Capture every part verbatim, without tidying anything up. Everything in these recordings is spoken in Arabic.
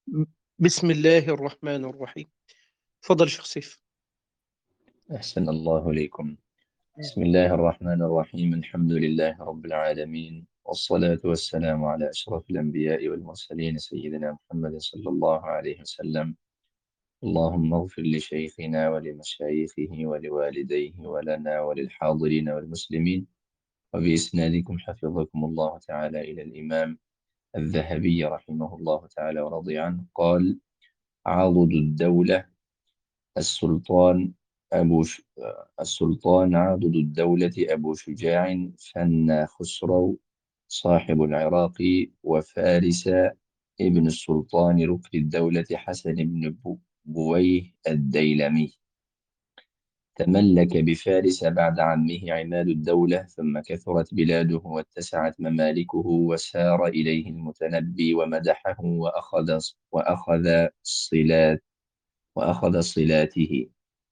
بسم الله الرحمن الرحيم. تفضل شيخ سيف. أحسن الله إليكم. بسم الله الرحمن الرحيم. الحمد لله رب العالمين، والصلاة والسلام على أشرف الأنبياء والمرسلين سيدنا محمد صلى الله عليه وسلم. اللهم اغفر لشيخنا ولمشايخه ولوالديه ولنا وللحاضرين والمسلمين. وبإسنادكم حفظكم الله تعالى إلى الإمام الذهبي رحمه الله تعالى ورضي عنه قال: عضد الدولة السلطان أبو ش... السلطان عاضد الدولة أبو شجاع فنا خسرو صاحب العراق وفارس ابن السلطان ركن الدولة حسن بن بو- بويه الديلمي. تملك بفارس بعد عمه عماد الدولة، ثم كثرت بلاده واتسعت ممالكه، وسار إليه المتنبي ومدحه وأخذ وأخذ صلات وأخذ صلاته.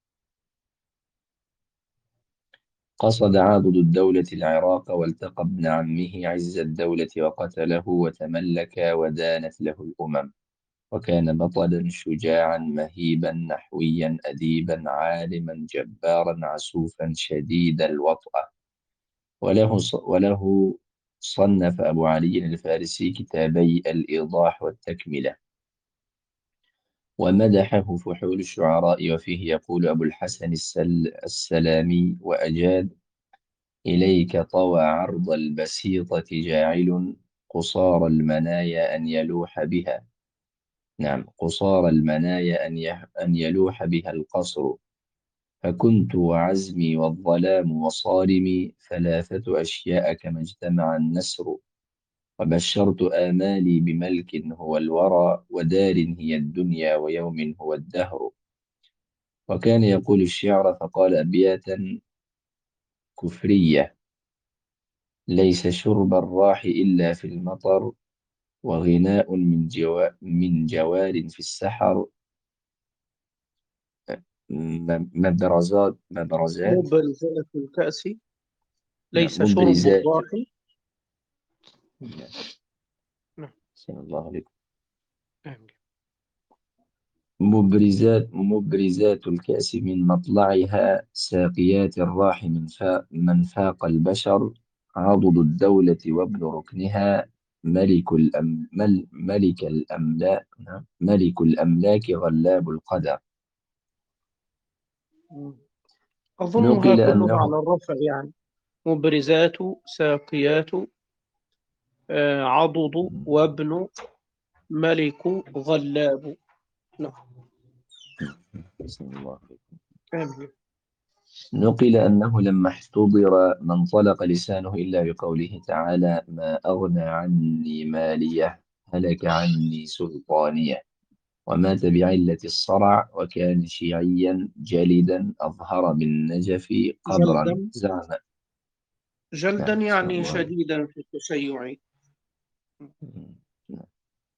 قصد عاضد الدولة العراق، والتقى ابن عمه عز الدولة وقتله، وتملك ودانت له الأمم. وكان بطلا شجاعا مهيبا نحويا أديبا عالما جبارا عسوفا شديد الوطأة. وله ص- وله صنف أبو علي الفارسي كتابي الإيضاح والتكملة، ومدحه فحول الشعراء، وفيه يقول أبو الحسن السل السلامي: وأجاد إليك طوى عرض البسيطة جاعل قصار المنايا أن يلوح بها. نعم، قصار المنايا أن يح- أن يلوح بها القصر. فكنت وعزمي والظلام وصارمي ثلاثة أشياء كما اجتمع النسر. وبشرت آمالي بملك هو الورى، ودار هي الدنيا، ويوم هو الدهر. وكان يقول الشعر فقال أبياتا كفرية: ليس شرب الراح إلا في المطر، وغناء من جوا من جوار في السحر. م- مبرزات مبرزات مبرزات الكأس نعم، ليس شرب مبرزات. الراح. نعم. نعم. أحسن الله عليكم. آمين. مبرزات مبرزات الكأس من مطلعها، ساقيات الراح من فا من فاق البشر. عضد الدولة وابن ركنها، ملك الأم مل ملك الأملاك نعم، ملك الأملاك غلاب القدر. أظنها نقل كلها أنه على الرفع يعني. مبرزات، ساقيات، آه، عضد، وابن، ملك، غلاب. نعم. بسم الله عليكم. آمين. نقل أنه لما احتضر ما انطلق لسانه إلا بقوله تعالى: ما أغنى عني مالية، هلك عني سلطانية. ومات بعلة الصرع، وكان شيعيا جلدا أظهر بالنجف قبرا جلدا. زعم. جلدا نعم، بسم يعني الله عليكم. شديدا في التشيع. نعم.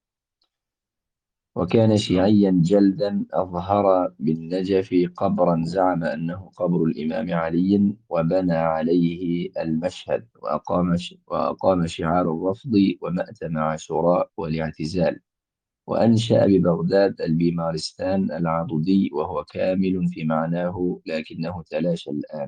وكان نعم. شيعيا جلدا أظهر بالنجف قبرا زعم أنه قبر الإمام علي، وبنى عليه المشهد، وأقام, ش... وأقام شعار الرفض ومأتم عاشوراء والاعتزال. وأنشأ ببغداد البيمارستان العضدي، وهو كامل في معناه لكنه تلاشى الآن.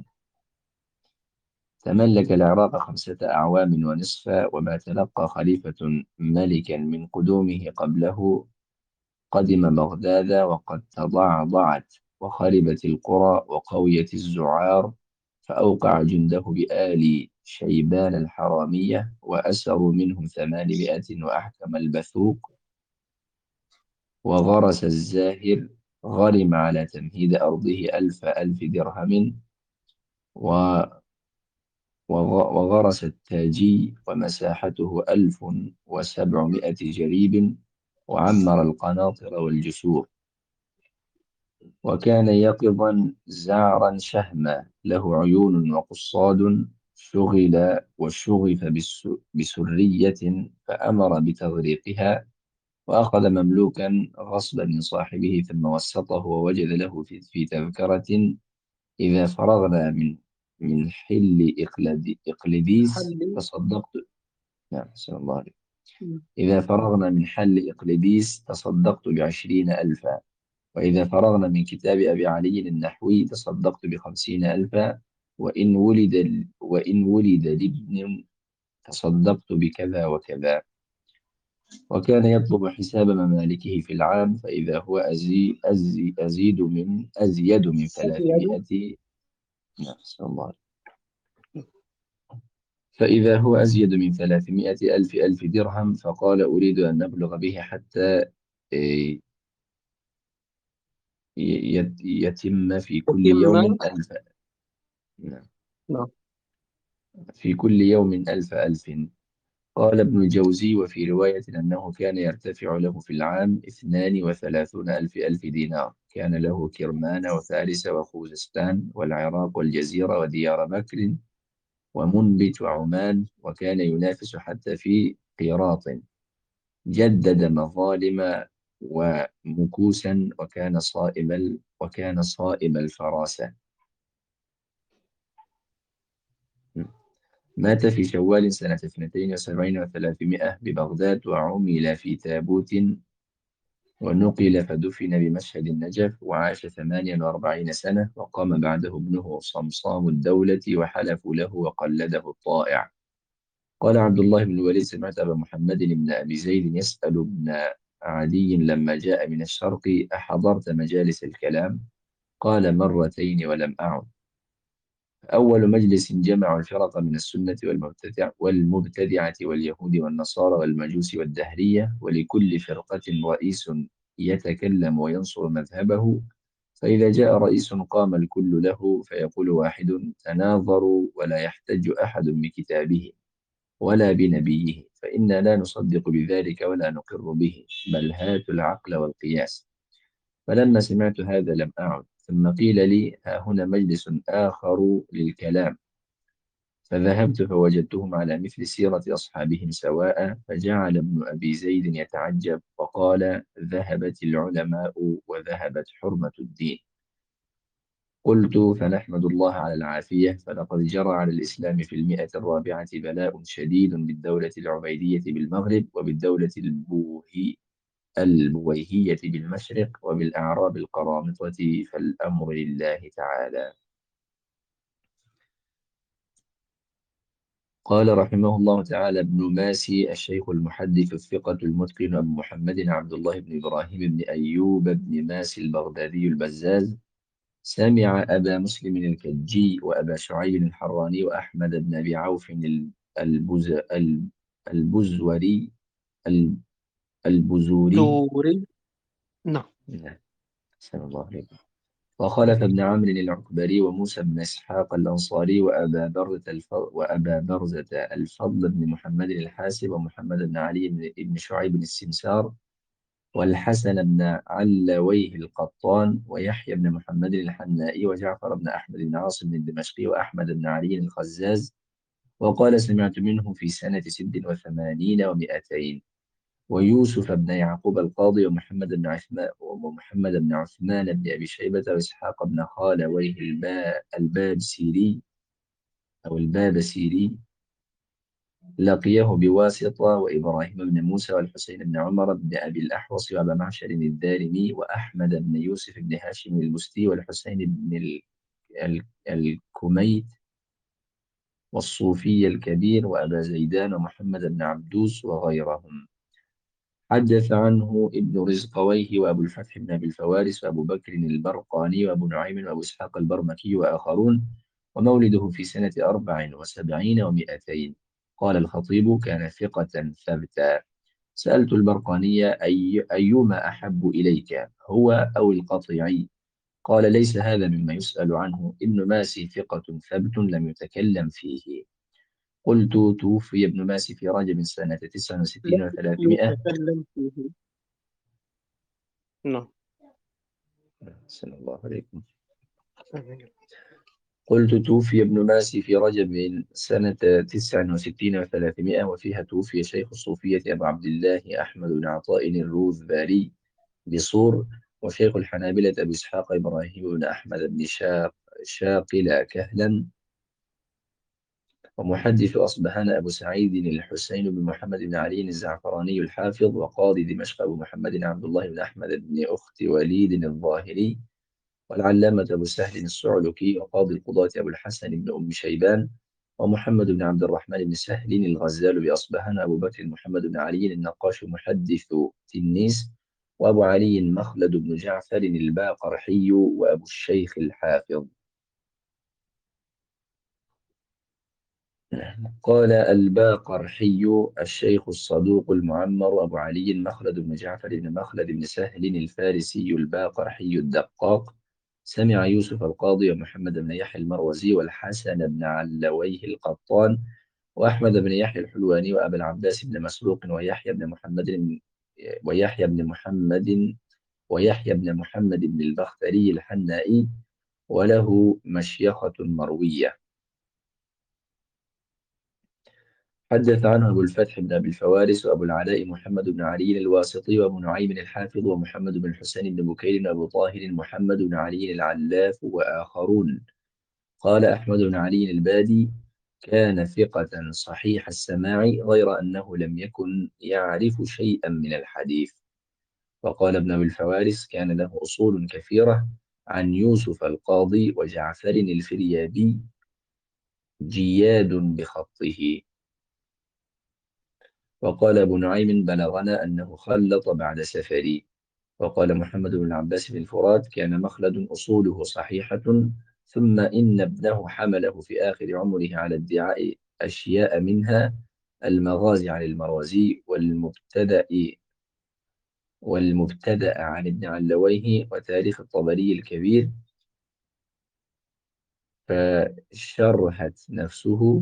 تملك العراق خمسة أعوام ونصفا، وما تلقى خليفة ملكا من قدومه قبله. قدم بغداد وقد تضعضعت وخربت القرى وقويت الزعار، فأوقع جنده بآل شيبان الحرامية، وأسروا منهم ثمانمائة، وأحكم البثوق وغرس الزاهر. غرم على تمهيد أرضه ألف ألف درهم، و- وغ- وغرس التاجي ومساحته ألف وسبعمائة جريب، وعمر القناطر والجسور. وكان يقظا زعرا شهما، له عيون وقصاد. شغل وشغف بالس- بسرية، فأمر بتغريقها، وأخذ مملوكا غصبا من صاحبه، ثم وسطه ووجد له في, في تذكرة: إذا فرغنا من من حل إقلد إقليديس حل. تصدقت. نعم، صلى الله عليه. إذا فرغنا من حل إقليديس تصدقت بعشرين ألفا، وإذا فرغنا من كتاب أبي علي النحوي تصدقت بخمسين ألفا، وإن ولد وإن ولد لابن تصدقت بكذا وكذا. وكان يطلب حساب ممالكه في العام، فإذا هو أزي أزي أزيد من أزيد من أزيد. ثلاثمائة. نعم، أحسن الله. فإذا هو أزيد من ثلاثمائة ألف ألف درهم، فقال أريد أن نبلغ به حتى إيه، يت- يتم في كل يتم. يوم ألف. نعم. نعم. في كل يوم ألف ألف. قال ابن الجوزي: وفي رواية أنه كان يرتفع له في العام اثنان وثلاثون ألف ألف دينار. كان له كرمان وفارس وخوزستان والعراق والجزيرة وديار بكر ومنبت وعمان، وكان ينافس حتى في قيراط. جدد مظالم ومكوسا، وكان صائب ال... وكان صائب الفراسة. مات في شوال سنة اثنتين وسبعين وثلاثمائة ببغداد، وعمل في تابوت ونقل فدفن بمشهد النجف، وعاش ثمانيا وأربعين سنة، وقام بعده ابنه صمصام الدولة وحلفوا له وقلده الطائع. قال عبد الله بن الوليد: سمعت أبا محمد بن أبي زيد يسأل ابن عدي لما جاء من الشرق: أحضرت مجالس الكلام؟ قال: مرتين ولم أعد. أول مجلس جمع الفرق من السنة والمبتدع والمبتدعة واليهود والنصارى والمجوس والدهرية، ولكل فرقة رئيس يتكلم وينصر مذهبه. فإذا جاء رئيس قام الكل له، فيقول واحد: تناظروا ولا يحتج أحد بكتابه ولا بنبيه، فإنا لا نصدق بذلك ولا نقر به، بل هاتوا العقل والقياس. فلما سمعت هذا لم أعد، ثم قيل لي: ها هنا مجلس آخر للكلام. فذهبت فوجدتهم على مثل سيرة أصحابهم سواء، فجعل ابن أبي زيد يتعجب وقال: ذهبت العلماء وذهبت حرمة الدين. قلت: فنحمد الله على العافية، فلقد جرى على الإسلام في المئة الرابعة بلاء شديد بالدولة العبيدية بالمغرب، وبالدولة البوهي البويهية بالمشرق، وبالأعراب القرامطة، فالأمر لله تعالى. قال رحمه الله تعالى ابن ماسي الشيخ المحدث الثقة المتقن أبو محمد عبد الله بن إبراهيم بن أيوب بن ماسي البغدادي البزاز: سمع أبا مسلم الكجي وأبا شعيب الحراني وأحمد بن أبي عوف ال- البز ال- البزوري ال- البزوري. زوري. نعم. نعم، أحسن الله عليكم. وخلف بن عمرو العكبري وموسى بن إسحاق الأنصاري وأبا برزة الف... وأبا برزة الفضل بن محمد الحاسب ومحمد بن علي بن بن شعيب بن السمسار والحسن بن علويه القطان ويحيى بن محمد الحنائي وجعفر بن أحمد بن عاصم الدمشقي وأحمد بن علي الخزاز. وقال: سمعت منه في سنة ست وثمانين ومائتين. ويوسف بن يعقوب القاضي ومحمد بن عثمان ومحمد بن عثمان بن أبي شيبة وإسحاق بن خالويه البا البابسيري أو البابسيري لقيه بواسطة، وإبراهيم بن موسى والحسين بن عمر بن أبي الأحوص وأبا معشر الدارمي وأحمد بن يوسف بن هاشم البستي والحسين بن ال- ال- الكميت والصوفي الكبير وأبا زيدان ومحمد بن عبدوس وغيرهم. حدث عنه ابن رزقويه وأبو الفتح بن أبي الفوارس وأبو بكر البرقاني وأبو نعيم وأبو إسحاق البرمكي وآخرون. ومولده في سنة أربع وسبعين ومائتين. قال الخطيب: كان ثقة ثبتا. سألت البرقاني: أي أيما أحب إليك، هو أو القطيعي؟ قال: ليس هذا مما يسأل عنه، ابن ماسي ثقة ثبت لم يتكلم فيه. قلت: توفي ابن ماسي في رجب سنة تسع وستين لم وثلاثمائة. يتكلم فيه. نعم. صلى الله عليكم. آمين. قلت: توفي ابن ماسي في رجب سنة تسع وستين وثلاثمائة، وفيها توفي شيخ الصوفية أبو عبد الله أحمد بن عطاء الروذباري بصور، وشيخ الحنابلة أبو إسحاق إبراهيم بن أحمد بن شاق شاقل كهلا ومحدث أصبهان أبو سعيد الحسين بن محمد بن علي الزعفراني الحافظ، وقاضي دمشق أبو محمد عبد الله بن أحمد بن أخت وليد الظاهري، والعلامة أبو سهل الصعلكي، وقاضي القضاة أبو الحسن بن أم شيبان، ومحمد بن عبد الرحمن بن سهل الغزال بأصبهان، أبو بكر محمد بن علي النقاش محدث تنيس، وأبو علي مخلد بن جعفر الباقرحي، وأبو الشيخ الحافظ. قال الباقرحي: الشيخ الصدوق المعمر أبو علي مخلد بن جعفر بن مخلد بن سهل الفارسي الباقرحي الدقاق، سمع يوسف القاضي ومحمد بن يحيى المروزي والحسن بن علويه القطان وأحمد بن يحيى الحلواني وأبا العباس بن مسروق ويحيى بن محمد بن- ويحيى بن محمد ويحيى بن محمد بن البختري الحنائي، وله مشيخة مروية. حدث عنه أبو الفتح بن أبي الفوارس وأبو العلاء محمد بن علي الواسطي وأبو نعيم الحافظ ومحمد بن الحسين بن بكير وأبو طاهر محمد بن علي العلاف وآخرون. قال أحمد بن علي البادي: كان ثقة صحيح السماع، غير أنه لم يكن يعرف شيئا من الحديث. وقال ابن أبي الفوارس: كان له أصول كثيرة عن يوسف القاضي وجعفر الفريابي جياد بخطه. وقال أبو نعيم: بلغنا أنه خلط بعد سفري. وقال محمد بن العباس بن الفرات: كان مخلد أصوله صحيحة، ثم إن ابنه حمله في آخر عمره على ادعاء أشياء، منها المغازي عن المروزي، والمبتدأ والمبتدأ عن ابن علويه، وتاريخ الطبري الكبير، فشرهت نفسه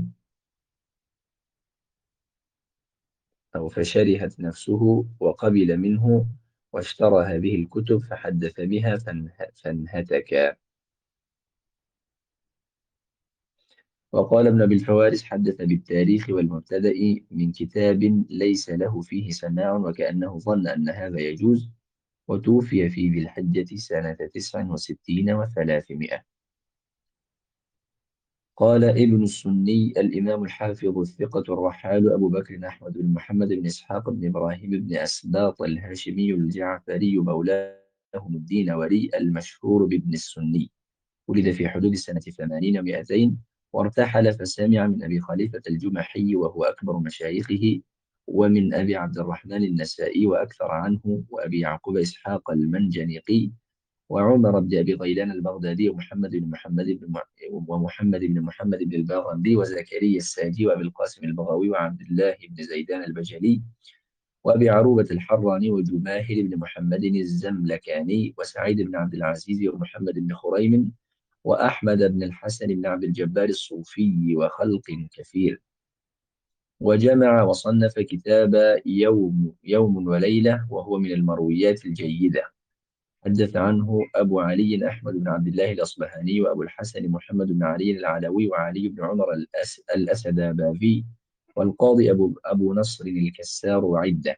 أو فشرهت نفسه وقبل منه، واشترى هذه الكتب فحدث بها فانه- فانهتك. وقال ابن أبي الفوارس: حدث بالتاريخ والمبتدأ من كتاب ليس له فيه سماع، وكأنه ظن أن هذا يجوز، وتوفي في ذي الحجة سنة تسع وستين وثلاثمائة. قال ابن السني: الإمام الحافظ الثقة الرحال أبو بكر أحمد بن محمد بن إسحاق بن إبراهيم بن أسباط الهاشمي الجعفري مولاهم الدينوري المشهور بابن السني، ولد في حدود سنة ثمانين ومائتين، وارتحل فسمع من أبي خليفة الجمحي وهو أكبر مشايخه، ومن أبي عبد الرحمن النسائي وأكثر عنه، وأبي يعقوب إسحاق المنجنيقي، وعمر بن أبي غيلان البغدادي، ومحمد بن محمد بن مع- ومحمد بن محمد بن الباغندي، وزكريا الساجي، وأبي القاسم البغوي، وعبد الله بن زيدان البجلي، وأبي عروبة الحراني، وجماهر بن محمد الزملكاني، وسعيد بن عبد العزيز، ومحمد بن خريم، وأحمد بن الحسن بن عبد الجبار الصوفي، وخلق كثير. وجمع وصنف كتاب يوم يوم وليلة، وهو من المرويات الجيدة. حدث عنه أبو علي أحمد بن عبد الله الأصبهاني، وأبو الحسن محمد بن علي العلوي، وعلي بن عمر الأس الأسداباذي، والقاضي أبو أبو نصر الكسار، وعدة.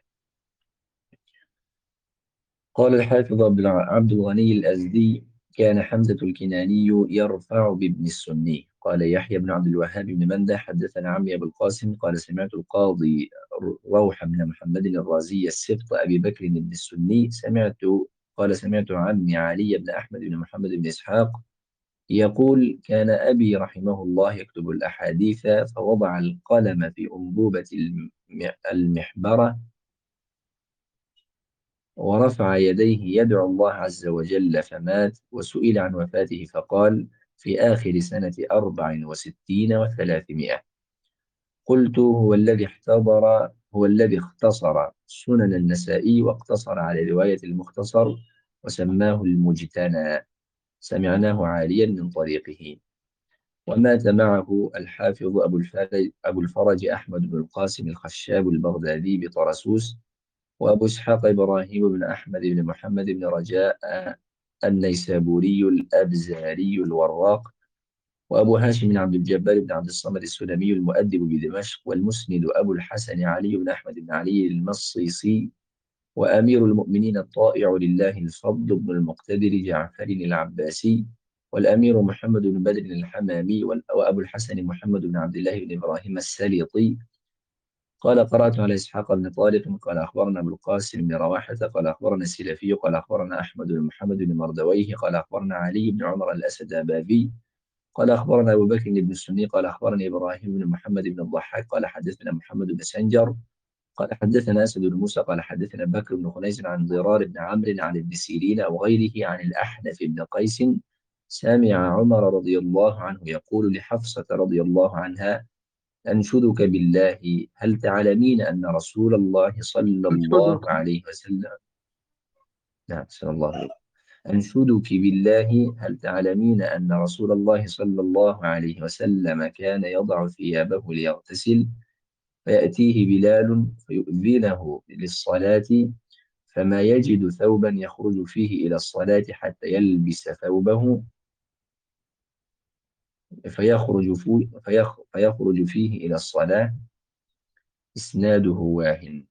قال الحافظ عبد الع- عبد الغني الأزدي: كان حمزة الكناني يرفع بابن السني. قال يحيى بن عبد الوهاب بن مندة: حدثنا عمي أبو القاسم قال سمعت القاضي روح بن محمد الرازي السبط أبي بكر بن السني سمعت قال سمعت عمي علي بن أحمد بن محمد بن إسحاق يقول: كان أبي رحمه الله يكتب الأحاديث، فوضع القلم في أنبوبة الم- المحبرة، ورفع يديه يدعو الله عز وجل، فمات. وسئل عن وفاته فقال: في آخر سنة أربع وستين وثلاثمائة. قلت: هو الذي احتضر هو الذي اختصر سنن النسائي، واقتصر على رواية المختصر، وسماه المجتنى، سمعناه عاليا من طريقه. ومات معه الحافظ أبو الفرج, أبو الفرج أحمد بن القاسم الخشاب البغدادي بطرسوس، وأبو إسحاق إبراهيم بن أحمد بن محمد بن رجاء النيسابوري الأبزاري الوراق، وأبو هاشم بن عبد الجبار بن عبد الصمد السلمي المؤدب بدمشق، والمسند أبو الحسن علي بن أحمد بن علي المصيصي، وأمير المؤمنين الطائع لله الفضل بن المقتدر جعفر العباسي، والأمير محمد بن بدر الحمامي، وأبو الحسن محمد بن عبد الله بن إبراهيم السليطي. قال قرأت على إسحاق بن طارق قال أخبرنا أبو القاسم بن رواحة قال أخبرنا السلفي قال أخبرنا أحمد بن محمد بن مردويه قال أخبرنا علي بن عمر الأسدابادي قال أخبرنا أبو بكر بن السني قال أخبرني إبراهيم بن محمد بن الضحاك قال حدثنا محمد بن سنجر قال حدثنا أسد بن موسى قال حدثنا بكر بن خنيس عن ضرار بن عمرو عن ابن سيرين أو غيره عن الأحنف بن قيس سمع عمر رضي الله عنه يقول لحفصة رضي الله عنها: أنشدك بالله هل تعلمين أن رسول الله صلى أنشدك. الله عليه وسلم. نعم صلى الله عليه وسلم. أنشدك بالله هل تعلمين أن رسول الله صلى الله عليه وسلم كان يضع ثيابه ليغتسل فيأتيه بلال فيؤذنه للصلاة فما يجد ثوبا يخرج فيه إلى الصلاة حتى يلبس ثوبه فيخرج, فيه فيخ فيخرج فيه إلى الصلاة. إسناده واهن.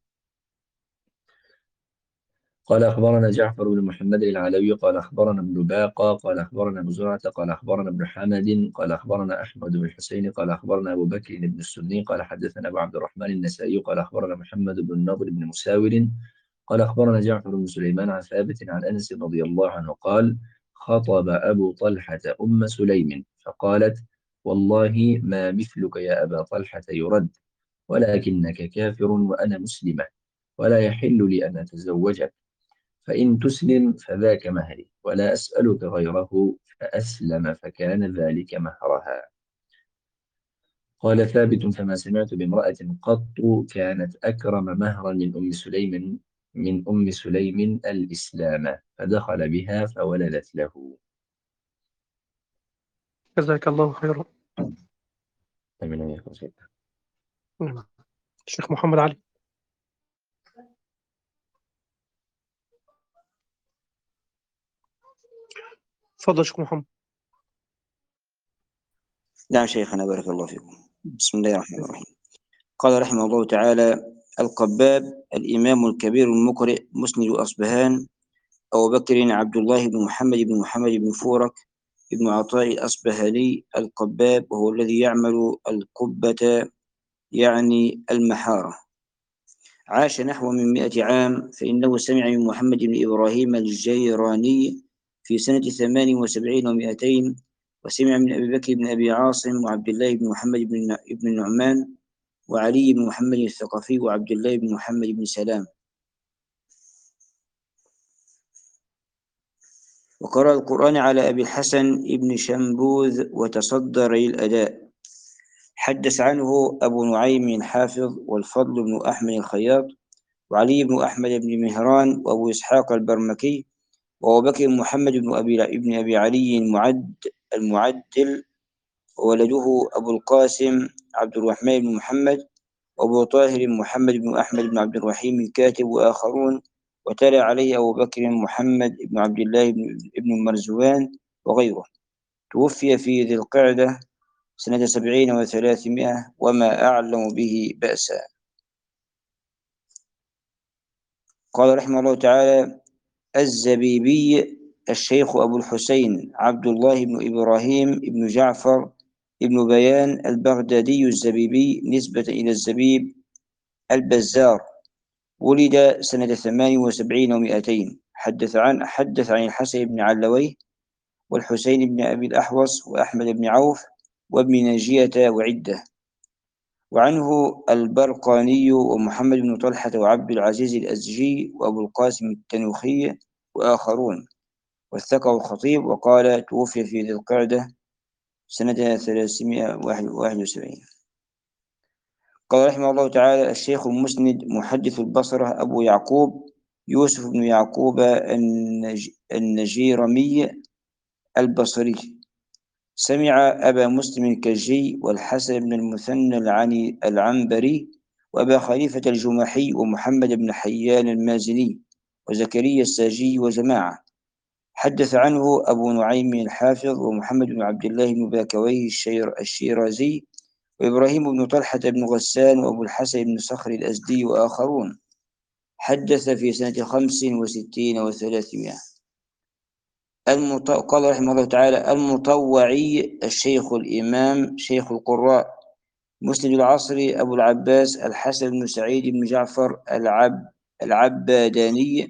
قال أخبرنا جعفر بن محمد العلوي قال أخبرنا ابن باقة قال أخبرنا أبو زرعة قال أخبرنا ابن حمد قال أخبرنا أحمد بن الحسين قال أخبرنا أبو بكر بن السني قال حدثنا أبو عبد الرحمن النسائي قال أخبرنا محمد بن النضر بن مساور قال أخبرنا جعفر بن سليمان عن ثابت عن أنس رضي الله عنه قال: خطب أبو طلحة أم سليم فقالت: والله ما مثلك يا أبا طلحة يرد، ولكنك كافر وأنا مسلمة، ولا يحل لي أن أتزوجك، فإن تسلم فذاك مهري، ولا أسألك غيره، فأسلم فكان ذلك مهرها. قال ثابت: فما سمعت بامرأة قط كانت أكرم مهرا من أم سليم من أم سليم الإسلام، فدخل بها فولدت له. جزاك الله خيرا. أمين وإياكم سيدنا. نعم. الشيخ محمد علي. تفضل شيخ محمد. نعم شيخنا بارك الله فيكم. بسم الله الرحمن الرحيم. قال رحمه الله تعالى: القباب الإمام الكبير المقرئ مسند أصبهان أبو بكر عبد الله بن محمد بن محمد بن فورك ابن عطاء الأصبهاني القباب، وهو الذي يعمل القبة يعني المحارة. عاش نحو من مئة عام، فإنه سمع من محمد بن إبراهيم الجيراني في سنة ثمان وسبعين ومئتين، وسمع من أبي بكر بن أبي عاصم وعبد الله بن محمد بن النعمان وعلي بن محمد الثقفي وعبد الله بن محمد بن سلام. وقرأ القرآن على أبي الحسن بن شنبوذ وتصدر للأداء. حدث عنه أبو نعيم الحافظ والفضل بن أحمد الخياط وعلي بن أحمد بن مهران وأبو إسحاق البرمكي وأبو بكر محمد بن أبي ابن أبي علي المعد المعدل، وولده أبو القاسم عبد الرحمن بن محمد وأبو طاهر محمد بن أحمد بن عبد الرحيم الكاتب وآخرون، وتلا عليه أبو بكر محمد بن عبد الله بن المرزوان وغيره. توفي في ذي القعدة سنة سبعين وثلاثمائة وما أعلم به بأسا. قال رحمه الله تعالى: الزبيبي الشيخ أبو الحسين عبد الله بن إبراهيم بن جعفر بن بيان البغدادي الزبيبي نسبة إلى الزبيب البزار، ولد سنة ثمان وسبعين ومئتين. حدث عن حدث عن الحسن بن علويه والحسين بن أبي الأحوص وأحمد بن عوف وابن ناجية وعدة، وعنه البرقاني ومحمد بن طلحة وعبد العزيز الأزجي وأبو القاسم التنوخي وآخرون. وثقه الخطيب وقال: توفي في ذي القعدة سنة ثلاثمائة وواحد وسبعين. قال رحمه الله تعالى: الشيخ المسند محدث البصرة أبو يعقوب يوسف بن يعقوب النج... النجيرمي البصري، سمع أبا مسلم الكجي والحسن بن المثنى العني العنبري وأبا خليفة الجمحي ومحمد بن حيان المازني وزكريا الساجي وجماعة. حدث عنه أبو نعيم الحافظ ومحمد بن عبد الله بن باكويه الشير الشيرازي وإبراهيم بن طلحة بن غسان وأبو الحسن بن صخر الأزدي وآخرون. حدث في سنة خمس وستين وثلاثمائة. المط... قال رحمه الله تعالى: المطوعي الشيخ الإمام شيخ القراء مسند العصري أبو العباس الحسن بن سعيد بن جعفر العب العباداني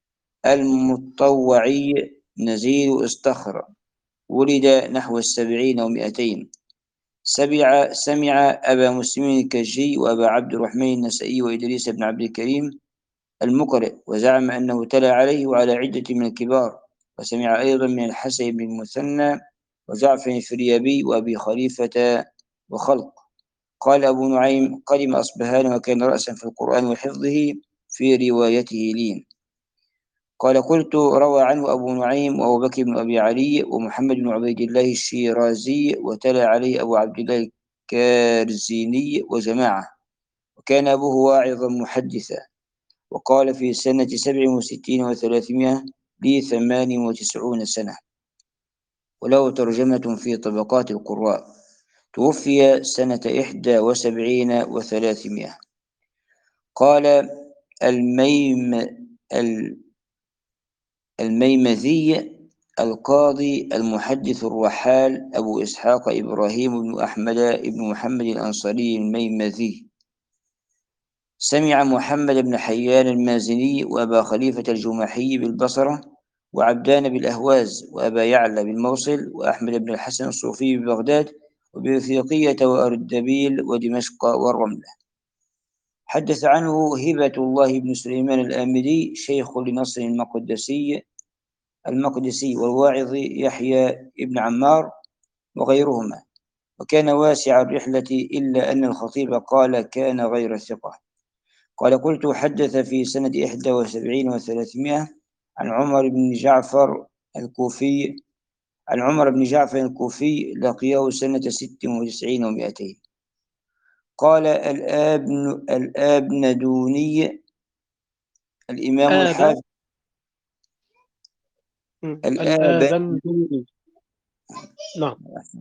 المطوعي نزيل استخر، ولد نحو السبعين ومئتين. سمع سمع أبا مسلم الكجي وأبا عبد الرحمن النسائي وإدريس بن عبد الكريم المقرئ، وزعم أنه تلا عليه وعلى عدة من الكبار. وسمع أيضا من الحسن بن المثنى وجعفر الفريابي وأبي خليفة وخلق. قال أبو نعيم: قدم أصبهان وكان رأسا في القرآن وحفظه في روايته لين. قال: قلت: روى عنه أبو نعيم وأبو بكر بن أبي علي ومحمد بن عبيد الله الشيرازي، وتلا عليه أبو عبد الله الكارزيني وجماعة، وكان أبوه واعظا محدثا. وقال: في سنة سبع وستين وثلاثمائة لي ثمان وتسعون سنة. وله ترجمة في طبقات القراء. توفي سنة إحدى وسبعين وثلاثمائة. قال الميم الميمذي القاضي المحدث الرحال أبو إسحاق إبراهيم بن أحمد بن محمد الأنصاري الميمذي، سمع محمد بن حيان المازني وأبا خليفة الجمحي بالبصرة، وعبدان بالأهواز، وأبا يعلى بالموصل، وأحمد بن الحسن الصوفي ببغداد، وبإفريقية وأردبيل ودمشق والرملة. حدث عنه هبة الله بن سليمان الآمدي شيخ لنصر المقدسي المقدسي والواعظ يحيى بن عمار وغيرهما، وكان واسع الرحلة، إلا أن الخطيب قال كان غير ثقة. قال: قلت: حدث في سنة إحدى وسبعين وثلاثمائة عن عمر بن جعفر الكوفي عن عمر بن جعفر الكوفي لقيه سنة ست وتسعين ومائتين. قال الآبن الآبندوني الإمام آب الحافظ الآبن الآبندوني. نعم.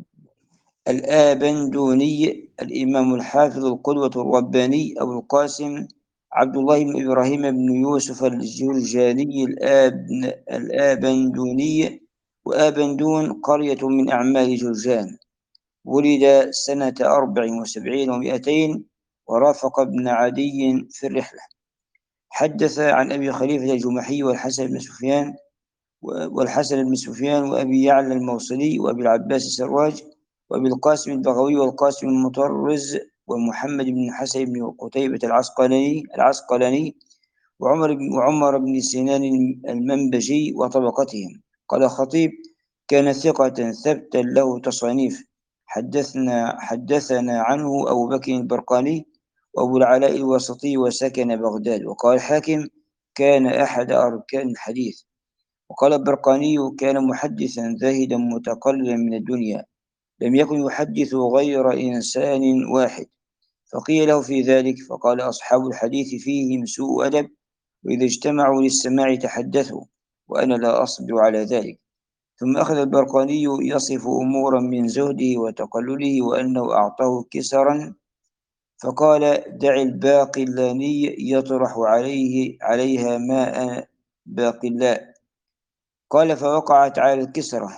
الآبندوني الإمام الحافظ القدوة الرباني أبو القاسم عبد الله بن إبراهيم بن يوسف الجرجاني الآبن الآبندوني. وآبندون قرية من أعمال جرجان. ولد سنة أربع وسبعين ومائتين، ورافق ابن عدي في الرحلة. حدث عن أبي خليفة الجمحي والحسن بن سفيان والحسن بن سفيان وأبي يعلى الموصلي وأبي العباس السراج وأبي القاسم البغوي والقاسم المطرز ومحمد بن حسن بن قتيبة العسقلاني العسقلاني وعمر بن وعمر بن سنان المنبجي وطبقتهم. قال الخطيب: كان ثقة ثبتا له تصانيف. حدثنا حدثنا عنه أبو بكر البرقاني وأبو العلاء الوسطي وسكن بغداد. وقال الحاكم: كان أحد أركان الحديث. وقال البرقاني: كان محدثا زاهدا متقللا من الدنيا، لم يكن يحدث غير إنسان واحد. فقيل له في ذلك، فقال: أصحاب الحديث فيهم سوء أدب، وإذا اجتمعوا للسماع تحدثوا، وأنا لا أصبر على ذلك. ثم أخذ البرقاني يصف أمورا من زهده وتقلله، وأنه أعطاه كسرا، فقال: دع الباقلاني يطرح عليه عليها ماء باقلاء. قال: فوقعت على الكسرة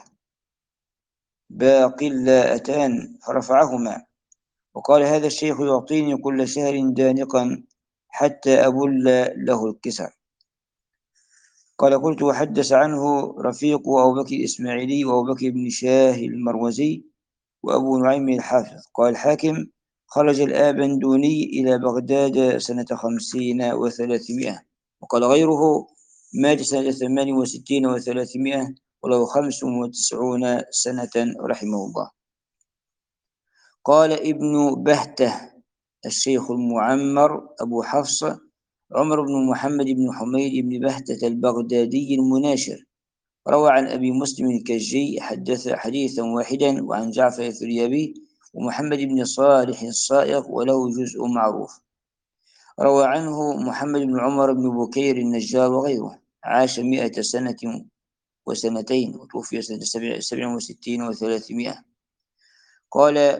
باقلاءتان فرفعهما، وقال: هذا الشيخ يعطيني كل شهر دانقا حتى أبل له الكسر. قال: قلت: وحدث عنه رفيق أبو بكر الإسماعيلي وأبو بكر بن شاه المروزي وأبو نعيم الحافظ. قال الحاكم: خرج الآبندوني إلى بغداد سنة خمسين وثلاثمائة. وقال غيره: مات سنة ثمان وستين وثلاثمائة، وله خمس وتسعون سنة رحمه الله. قال ابن بهته الشيخ المعمر أبو حفص عمر بن محمد بن حميد بن بهتة البغدادي المناشر، روى عن أبي مسلم الكجي حدث حديثا واحدا، وعن جعفر الفريابي ومحمد بن صالح الصائغ، وله جزء معروف. روى عنه محمد بن عمر بن بكير النجار وغيره. عاش مئة سنة وسنتين، وتوفي سنة سبع وستين وثلاثمائة. قال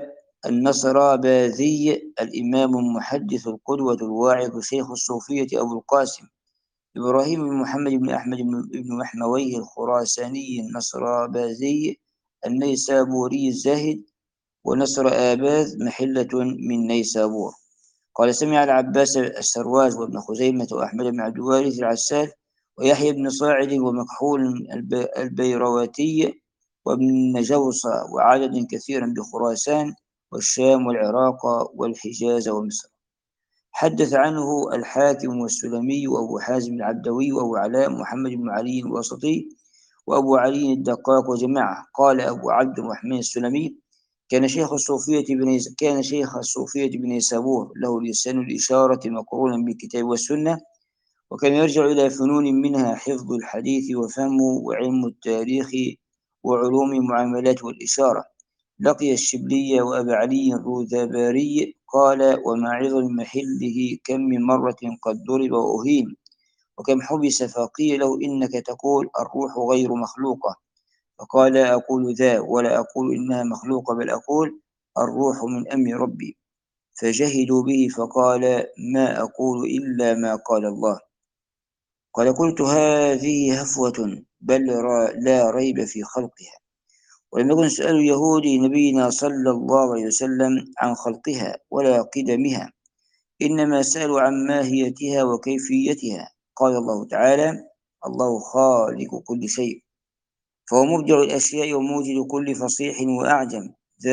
النصراباذي الإمام المحدث القدوة الواعظ شيخ الصوفية أبو القاسم إبراهيم بن محمد بن أحمد بن محمويه الخراساني النصرابازي النيسابوري الزاهد، ونصر آباذ محلة من نيسابور. قال سمع العباس السرواج وابن خزيمة وأحمد بن عبد الوارث العسال ويحيى بن صاعد ومكحول البيرواتي وابن جوصة وعدد كثير بخراسان والشام والعراق والحجاز ومصر. حدث عنه الحاكم والسلمي وأبو حازم العبدوي وأبو علاء محمد بن علي الواسطي وأبو علي الدقاق وجماعة. قال أبو عبد الرحمن السلمي كان شيخ الصوفية بن كان شيخ الصوفية بن نيسابور له لسان الإشارة مقرونا بالكتاب والسنة، وكان يرجع إلى فنون منها حفظ الحديث وفهمه وعلم التاريخ وعلوم المعاملات والإشارة. لقي الشبلي وأبا علي الروذاباري قال ومع عظم محله كم من مرة قد ضرب وأهين، وكم حبس فقيل له إنك تقول الروح غير مخلوقة، فقال لا أقول ذا ولا أقول إنها مخلوقة، بل أقول الروح من أمر ربي. فجهدوا به فقال ما أقول إلا ما قال الله. قال قلت هذه هفوة بل لا ريب في خلقها. ولم يكن سؤال اليهود نبينا صلى الله عليه وسلم عن خلقها ولا قدمها، إنما سألوا عن ماهيتها وكيفيتها. قال الله تعالى الله خالق كل شيء، فهو مبدع الأشياء وموجد كل فصيح وأعجم،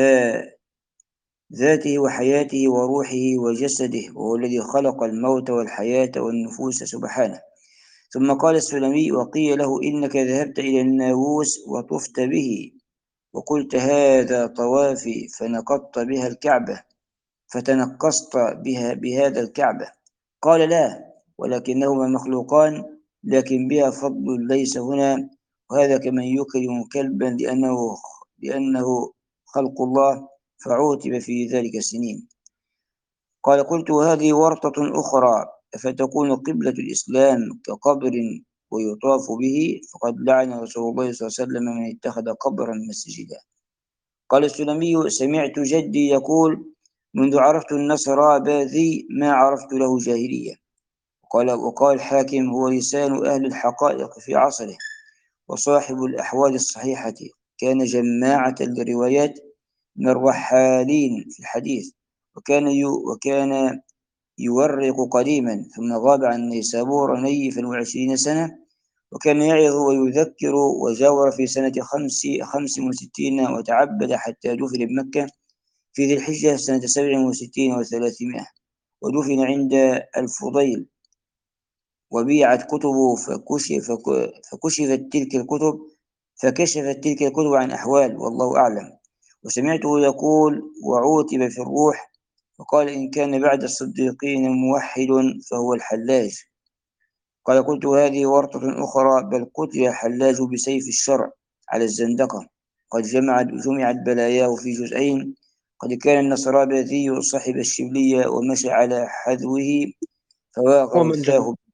ذاته وحياته وروحه وجسده، وهو الذي خلق الموت والحياة والنفوس سبحانه. ثم قال السلمي وقيل له إنك ذهبت إلى الناووس وطفت به وقلت هذا طوافي فنقضت بها الكعبة فتنقصت بها بهذا الكعبة. قال لا، ولكنهما مخلوقان لكن بها فضل ليس هنا، وهذا كمن يكرم كلبا لأنه, لأنه خلق الله فعوتب في ذلك سنين. قال قلت وهذه ورطة أخرى فتكون قبلة الإسلام كقبر ويطاف به، فقد لعن رسول الله صلى الله عليه وسلم من اتخذ قبرا مسجدا. قال السلمي سمعت جدي يقول منذ عرفت النصراباذي ما عرفت له جاهلية. قال وقال الحاكم هو لسان أهل الحقائق في عصره وصاحب الأحوال الصحيحة، كان جماعة للروايات من الرحالين في الحديث، وكان وكان يورق قديما ثم غاب عن نيسابور نيفا وعشرين سنة، وكان يعظ ويذكر، وجاور في سنة خمس, خمس وستين وتعبد حتى دفن بمكة في ذي الحجة سنة سبع وستين وثلاثمائة، ودفن عند الفضيل وبيعت كتبه فكشف فكشفت تلك الكتب فكشفت تلك الكتب عن أحوال والله أعلم. وسمعته يقول وعوتب في الروح فقال إن كان بعد الصديقين موحد فهو الحلاج. قال قلت هذه ورطة أخرى بل قتل الحلاج بسيف الشرع على الزندقة، قد جمعت جمعت بلاياه في جزئين. قد كان النصراباذي صاحب الشبلية ومشى على حذوه فواغ ومن جمع غثاه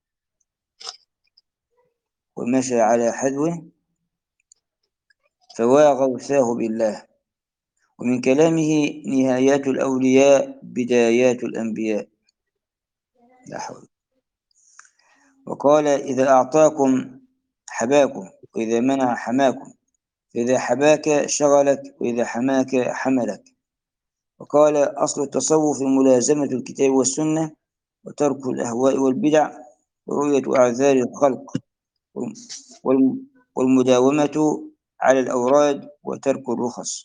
ومشى على حذوه فواغ غثاه بالله. ومن كلامه نهايات الأولياء بدايات الأنبياء، لا حول. وقال إذا أعطاكم حباكم وإذا منع حماكم، فإذا حباك شغلك وإذا حماك حملك. وقال أصل التصوف ملازمة الكتاب والسنة وترك الأهواء والبدع ورؤية أعذار الخلق والمداومة على الأوراد وترك الرخص.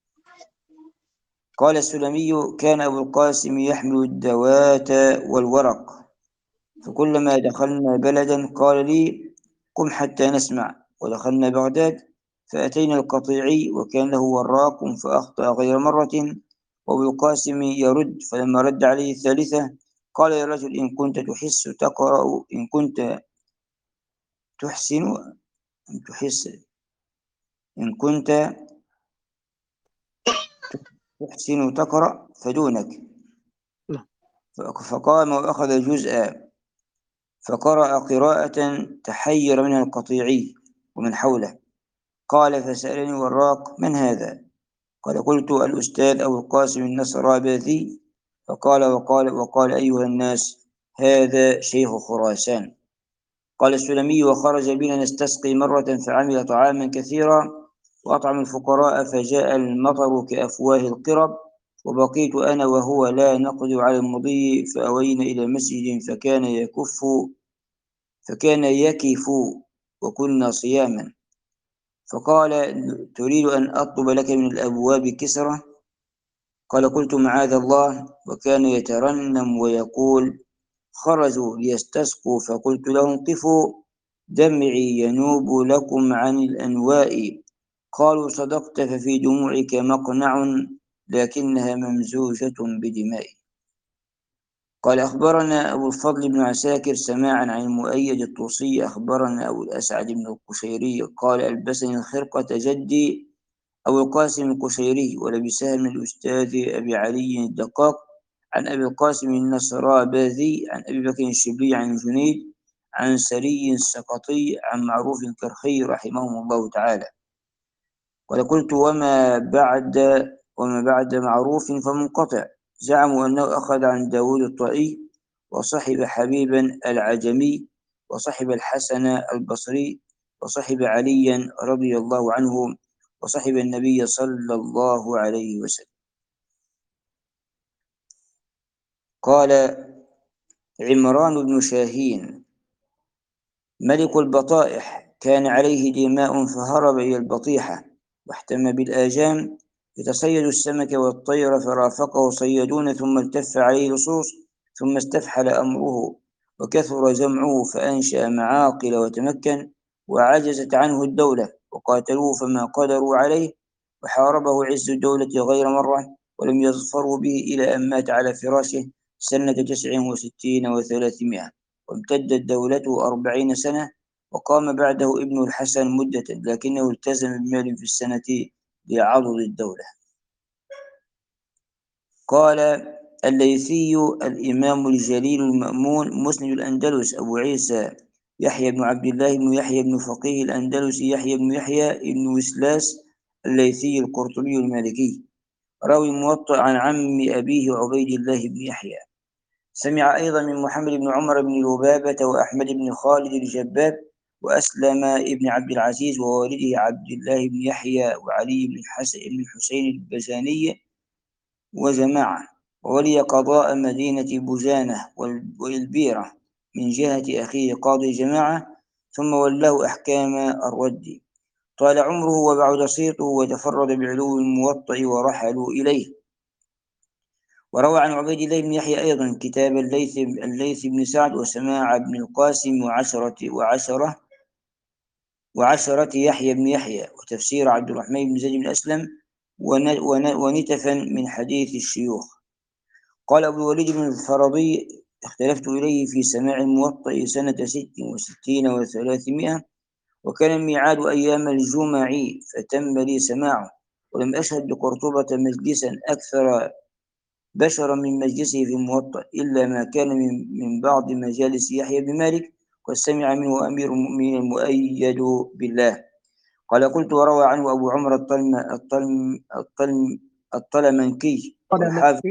قال السلمي كان أبو القاسم يحمل الدوات والورق، فكلما دخلنا بلدا قال لي قم حتى نسمع، ودخلنا بغداد فأتينا القطيعي وكان له وراق فأخطأ غير مرة، وابو القاسم يرد، فلما رد عليه الثالثة قال يا رجل إن كنت تحس تقرأ إن كنت تحسن أن تحس إن كنت تحسن تقرأ فدونك. فقام وأخذ جزءا فقرأ قراءة تحير منها القطيعي ومن حوله. قال فسألني وراق من هذا؟ قال قلت الأستاذ أبو القاسم النصراباذي. فقال وقال وقال أيها الناس هذا شيخ خراسان. قال السلمي: وخرج بنا نستسقي مرة فعمل طعاما كثيرا وأطعم الفقراء، فجاء المطر كأفواه القرب، وبقيت أنا وهو لا نقدر على المضي، فأوينا إلى مسجد فكان يكف فكان يكف وكنا صياما، فقال: تريد أن أطلب لك من الأبواب كسرة؟ قال: قلت: معاذ الله. وكان يترنم ويقول: خرجوا ليستسقوا، فقلت لهم: قفوا، دمعي ينوب لكم عن الأنواء. قالوا: صدقت، ففي دموعك مقنع، لكنها ممزوجة بدمائي. قال: أخبرنا أبو الفضل بن عساكر سماعا عن المؤيد الطوسي: أخبرنا أبو الأسعد بن القشيري قال: ألبسني الخرقة جدي أبو القاسم القشيري، ولبسها من الأستاذ أبي علي الدقاق عن أبي القاسم النصراباذي عن أبي بكر الشبلي عن جنيد عن سري السقطي عن معروف الكرخي رحمهم الله تعالى. قال: قلت: وما بعد وما بعد معروف فمنقطع. زعموا أنه أخذ عن داود الطائي، وصحب حبيبا العجمي، وصحب الحسن البصري، وصحب عليا رضي الله عنه، وصحب النبي صلى الله عليه وسلم. قال عمران بن شاهين: ملك البطائح كان عليه دماء فهرب إلى البطيحة واحتمى بالآجام، يتصيد السمك والطير، فرافقه صيادون ثم التف عليه لصوص، ثم استفحل أمره وكثر جمعه، فأنشأ معاقل وتمكن، وعجزت عنه الدولة وقاتلوه فما قدروا عليه، وحاربه عز الدولة غير مرة ولم يظفروا به إلى أن مات على فراشه سنة تسع وستين وثلاثمائة، وامتدت دولته أربعين سنة، وقام بعده ابن الحسن مدة، لكنه التزم بمال في السنة لعضد الدولة. قال الليثي: الإمام الجليل المأمون مسند الأندلس أبو عيسى يحيى بن عبد الله بن يحيى بن فقيه الأندلسي يحيى بن يحيى بن وسلاس الليثي القرطبي المالكي، راوي الموطأ عن عم أبيه عبيد الله بن يحيى. سمع أيضا من محمد بن عمر بن لبابة وأحمد بن خالد الجباب وأسلم بن عبد العزيز ووالده عبد الله بن يحيى وعلي بن الحسين البزاني وجماعة، وولي قضاء مدينة بجانة والبيرة من جهة أخيه قاضي جماعة، ثم ولاه أحكام الرد. طال عمره وبعد صيته، وتفرد بعلو الموطأ ورحلوا إليه. وروى عن عبيد الله بن يحيى أيضا كتاب الليث الليث بن سعد وسماع بن القاسم وعشرة وعشرة وعشرة يحيى بن يحيى وتفسير عبد الرحمن بن زيد بن أسلم ونتفا من حديث الشيوخ. قال أبو الوليد بن الفرضي: اختلفت إليه في سماع الموطأ سنة ست وستين وثلاثمائة، وكان الميعاد أيام الجمع فتم لي سماعه، ولم أشهد بقرطبة مجلسا أكثر بشرا من مجلسه في الموطأ إلا ما كان من بعض مجالس يحيى بن مالك، قد سمع منه أمير المؤمنين المؤيد بالله. قال: قلت: وروى عنه أبو عمر الطلم الطلم الطلم الطلمنكي والحافظ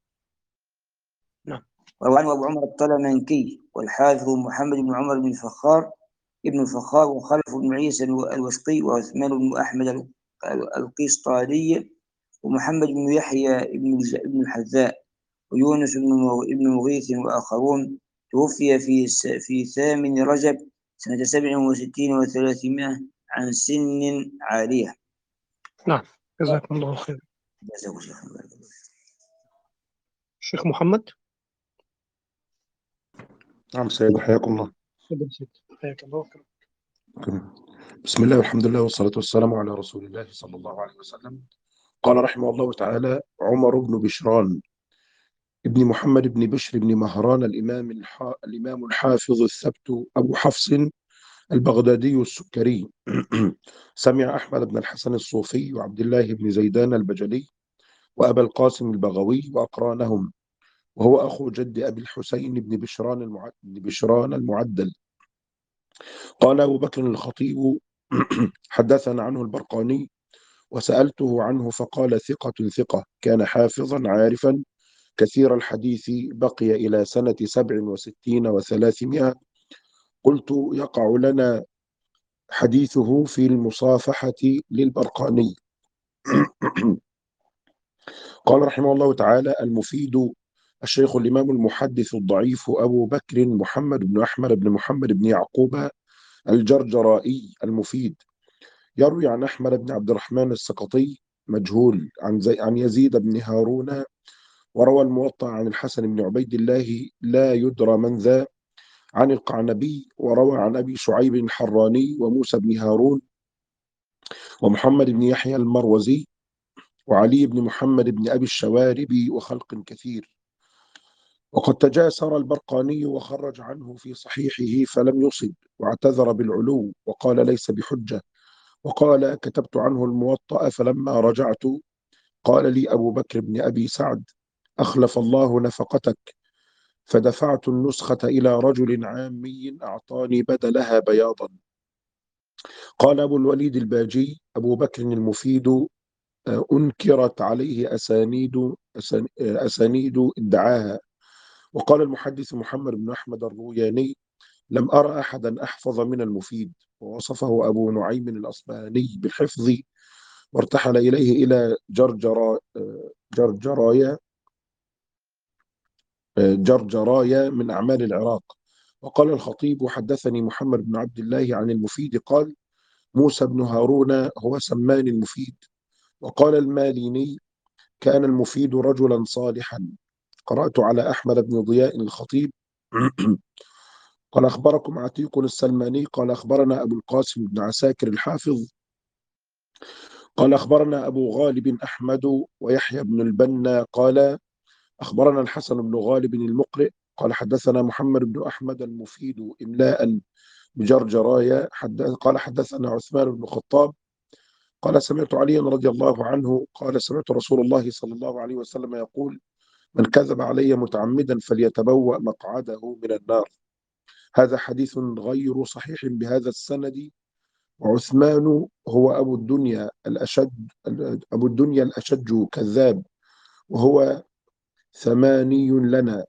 نعم. وروى عنه أبو عمر الطلمنكي والحافظ محمد بن عمر بن الفخار ابن الفخار وخلف بن عيسى الوسطي وعثمان بن أحمد القسطالي ومحمد بن يحيى بن الحذاء ويونس بن مغيث وآخرون، توفي في في ثامن رجب سنة سبع وستين وثلاثمائة عن سن عالية. نعم، جزاكم الله خير. جزاكم الله خير. الشيخ محمد. نعم سيد، حياكم الله. حياك الله. بسم الله والحمد لله والصلاة والسلام على رسول الله صلى الله عليه وسلم. قال رحمه الله تعالى: عمر بن بشران ابن محمد بن بشر بن مهران الإمام الح... الإمام الحافظ الثبت أبو حفص البغدادي السكري سمع أحمد بن الحسن الصوفي وعبد الله بن زيدان البجلي وأبا القاسم البغوي وأقرانهم، وهو أخو جد أبي الحسين بن بشران المعد... بشران المعدل. قال أبو بكر الخطيب: حدثنا عنه البرقاني وسألته عنه فقال: ثقة ثقة، كان حافظا عارفا كثير الحديث، بقي إلى سنة سبع وستين وثلاثمائة قلت يقع لنا حديثه في المصافحة للبرقاني. قال رحمه الله تعالى: المفيد الشيخ الإمام المحدث الضعيف أبو بكر محمد بن أحمد بن محمد بن يعقوب الجرجرائي المفيد، يروي عن أحمد بن عبد الرحمن السقطي مجهول، عن, زي عن يزيد بن هارون، وروى الموطأ عن الحسن بن عبيد الله لا يدرى من ذا، عن القعنبي، وروى عن أبي شعيب الحراني وموسى بن هارون ومحمد بن يحيى المروزي وعلي بن محمد بن أبي الشوارب وخلق كثير. وقد تجاسر البرقاني وخرج عنه في صحيحه فلم يصب، واعتذر بالعلو وقال ليس بحجة، وقال كتبت عنه الموطأ فلما رجعت قال لي أبو بكر بن أبي سعد: أخلف الله نفقتك، فدفعت النسخة إلى رجل عامي أعطاني بدلها بياضا. قال أبو الوليد الباجي: أبو بكر المفيد أنكرت عليه أسانيد أسانيد ادعاها. وقال المحدث محمد بن أحمد الروياني: لم أرى أحدا أحفظ من المفيد. ووصفه أبو نعيم الأصبهاني بالحفظ، وارتحل إليه إلى جرجرا جرجرايا جرجرايا من أعمال العراق. وقال الخطيب: حدثني محمد بن عبد الله عن المفيد قال: موسى بن هارون هو سمان المفيد. وقال الماليني: كان المفيد رجلا صالحا. قرأت على أحمد بن ضياء الخطيب قال: أخبركم عتيق السلماني قال: أخبرنا أبو القاسم بن عساكر الحافظ قال: أخبرنا أبو غالب أحمد ويحيى بن البنا قال: أخبرنا الحسن بن غالب المقرئ قال: حدثنا محمد بن أحمد المفيد إملاء بجرجرايا قال: حدثنا عثمان بن خطاب قال: سمعت علي رضي الله عنه قال: سمعت رسول الله صلى الله عليه وسلم يقول: من كذب علي متعمدا فليتبوأ مقعده من النار. هذا حديث غير صحيح بهذا السند. وعثمان هو أبو الدنيا الأشج أبو الدنيا الأشج كذاب، وهو ثماني لنا.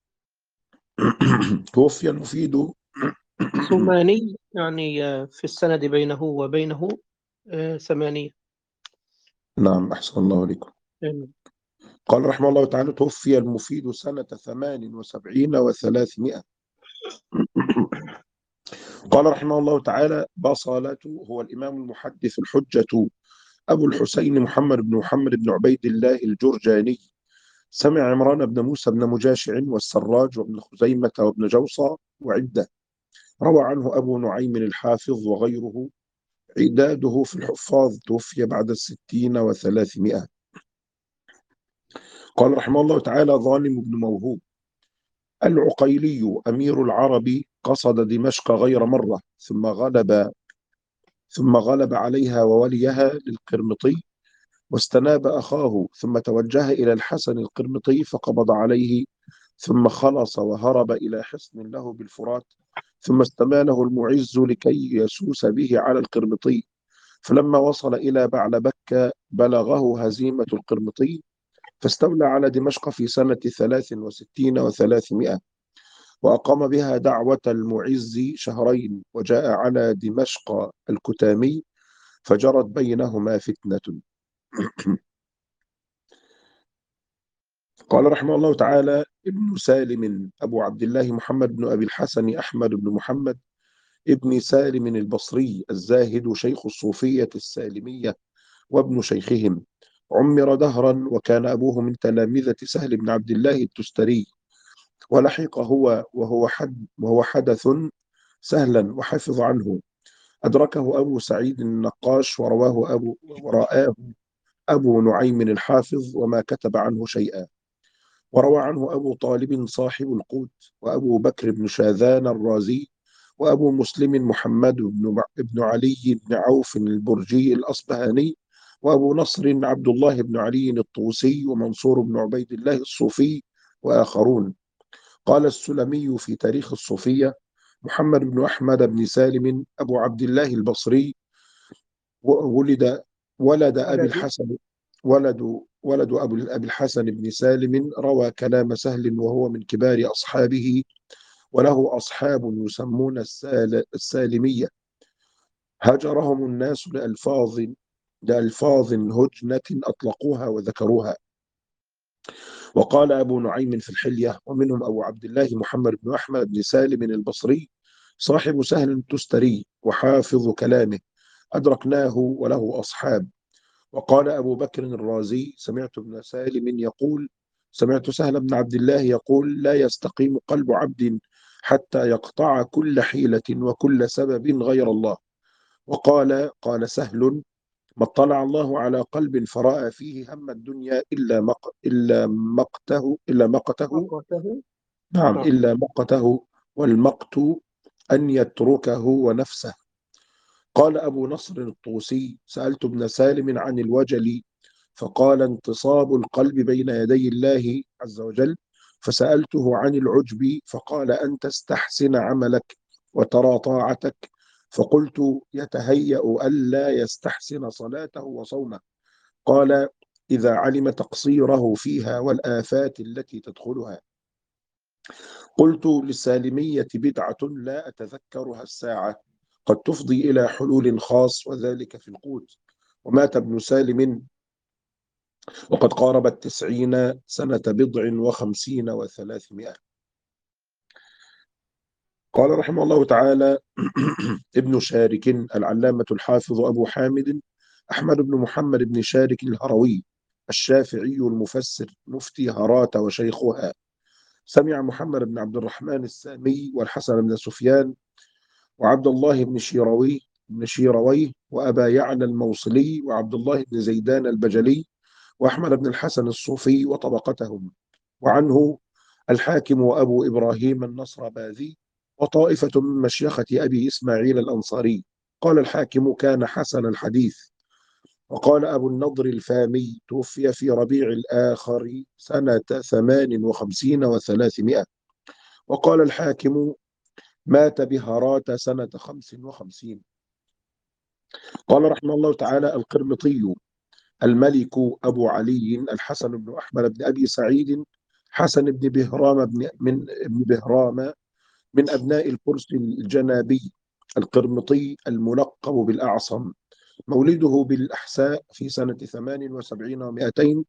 توفي المفيد. ثماني يعني آه، في السند بينه وبينه آه، ثمانية. نعم، أحسن الله عليكم. آمين. قال رحمه الله تعالى: توفي المفيد سنة ثمان وسبعين وثلاثمائة. قال رحمه الله تعالى: بصالته هو الإمام المحدث الحجة أبو الحسين محمد بن محمد بن عبيد الله الجرجاني، سمع عمران بن موسى بن مجاشع والسراج وابن خزيمة وابن جوصى وعدة. روى عنه أبو نعيم الحافظ وغيره. عداده في الحفاظ. توفي بعد الستين وثلاثمائة. قال رحمه الله تعالى: ظالم بن موهوب العقيلي أمير العرب قصد دمشق غير مرة، ثم غلب ثم غلب عليها ووليها للقرمطي، واستناب أخاه، ثم توجه إلى الحسن القرمطي فقبض عليه، ثم خلص وهرب إلى حصن له بالفرات، ثم استماله المعز لكي يسوس به على القرمطي. فلما وصل إلى بعلبك بلغه هزيمة القرمطي، فاستولى على دمشق في سنة ثلاث وستين وثلاثمائة، وأقام بها دعوة المعز شهرين، وجاء على دمشق الكتامي فجرت بينهما فتنة. قال رحمه الله تعالى: ابن سالم أبو عبد الله محمد بن أبي الحسن أحمد بن محمد ابن سالم البصري الزاهد شيخ الصوفية السالمية وابن شيخهم، عمر دهرا، وكان أبوه من تلامذة سهل بن عبد الله التستري، ولحق هو وهو حد وهو حدث سهلا وحفظ عنه. أدركه أبو سعيد النقاش ورواه أبو ورآه أبو نعيم الحافظ وما كتب عنه شيئا. وروى عنه أبو طالب صاحب القوت، وأبو بكر بن شاذان الرازي، وأبو مسلم محمد بن بن علي بن عوف البرجي الأصبهاني، وأبو نصر عبد الله بن علي الطوسي، ومنصور بن عبيد الله الصوفي، وآخرون. قال السلمي في تاريخ الصوفية: محمد بن أحمد بن سالم أبو عبد الله البصري، ولد ولد أبي الحسن ولد ولد أبو أبي الحسن بن سالم، روى كلام سهل وهو من كبار أصحابه، وله أصحاب يسمون السال السالمية، هجرهم الناس لألفاظ لألفاظ هجنة أطلقوها وذكروها. وقال أبو نعيم في الحلية، ومنهم أبو عبد الله محمد بن أحمد بن سالم البصري صاحب سهل التستري وحافظ كلامه، أدركناه وله أصحاب. وقال أبو بكر الرازي، سمعت ابن سالم يقول سمعت سهل بن عبد الله يقول: لا يستقيم قلب عبد حتى يقطع كل حيلة وكل سبب غير الله. وقال قال سهل: ما اطلع الله على قلب فرأى فيه هم الدنيا إلا مق إلا مقته إلا مقته مقته. نعم نعم. إلا مقته، والمقت أن يتركه ونفسه. قال أبو نصر الطوسي: سألت ابن سالم عن الوجل، فقال: انتصاب القلب بين يدي الله عز وجل. فسألته عن العجب، فقال: أن تستحسن عملك وترى طاعتك. فقلت: يتهيأ ألا يستحسن صلاته وصومه. قال: إذا علم تقصيره فيها والآفات التي تدخلها. قلت: للسالمية بدعة لا أتذكرها الساعة، قد تفضي إلى حلول خاص، وذلك في القوت. ومات ابن سالم وقد قارب التسعين سنة بضع وخمسين وثلاثمائة. قال رحمه الله تعالى ابن شارك العلامة الحافظ أبو حامد أحمد بن محمد بن شارك الهروي الشافعي المفسر مفتي هرات وشيخها، سمع محمد بن عبد الرحمن السامي والحسن بن سفيان وعبد الله بن شيروي بن شيروي وأبا يعلى الموصلي وعبد الله بن زيدان البجلي وأحمد بن الحسن الصوفي وطبقتهم، وعنه الحاكم وأبو إبراهيم النصرباذي وطائفة من مشيخة أبي إسماعيل الأنصاري. قال الحاكم: كان حسن الحديث. وقال أبو النضر الفامي: توفي في ربيع الآخر سنة ثمان وخمسين وثلاثمائة. وقال الحاكم: مات بهرات سنة خمس وخمسين. قال رحمه الله تعالى القرمطي الملك أبو علي الحسن بن أحمد بن أبي سعيد حسن بن بهرام بن من ابن بهرام من أبناء الفرس الجنابي القرمطي الملقب بالأعصم، مولده بالأحساء في سنة ثمان وسبعين ومائتين،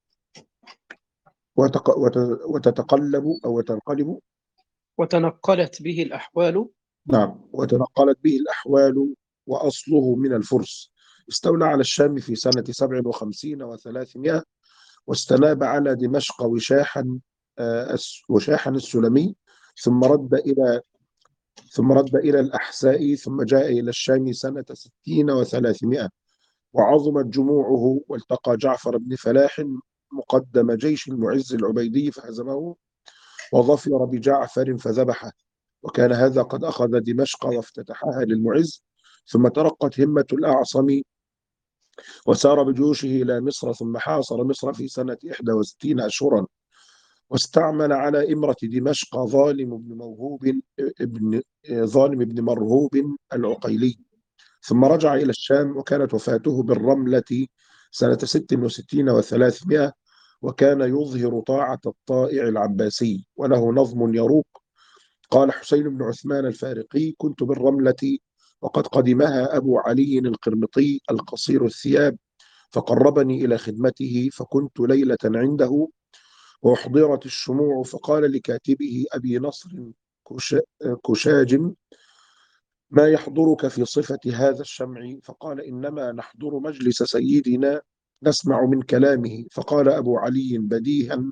وتق... وت... وتتقلب أو تنقلب وتنقلت به الأحوال. نعم وتنقلت به الأحوال، وأصله من الفرس. استولى على الشام في سنة سبع وخمسين وثلاثمائة، واستناب على دمشق وشاحا آه، وشاحا السلمي، ثم رد إلى ثم رد إلى الأحساء، ثم جاء إلى الشام سنة ستين وثلاثمائة، وعظمت جموعه، والتقى جعفر بن فلاح مقدم جيش المعز العبيدي فهزمه، وظفر بجعفر فذبحه. وكان هذا قد أخذ دمشق وافتتحها للمعز، ثم ترقت همة الأعصم وسار بجيوشه إلى مصر، ثم حاصر مصر في سنة إحدى وستين أشهرا، واستعمل على إمرة دمشق ظالم بن موهوب ابن ظالم بن مرهوب العقيلي، ثم رجع إلى الشام، وكانت وفاته بالرملة سنة ست وستين وثلاثمائة. وكان يظهر طاعة الطائع العباسي، وله نظم يروق. قال حسين بن عثمان الفارقي: كنت بالرملة وقد قدمها أبو علي القرمطي القصير الثياب، فقربني إلى خدمته، فكنت ليلة عنده وأحضرت الشموع، فقال لكاتبه أبي نصر كشاجم: ما يحضرك في صفة هذا الشمع؟ فقال: إنما نحضر مجلس سيدنا نسمع من كلامه. فقال أبو علي بديها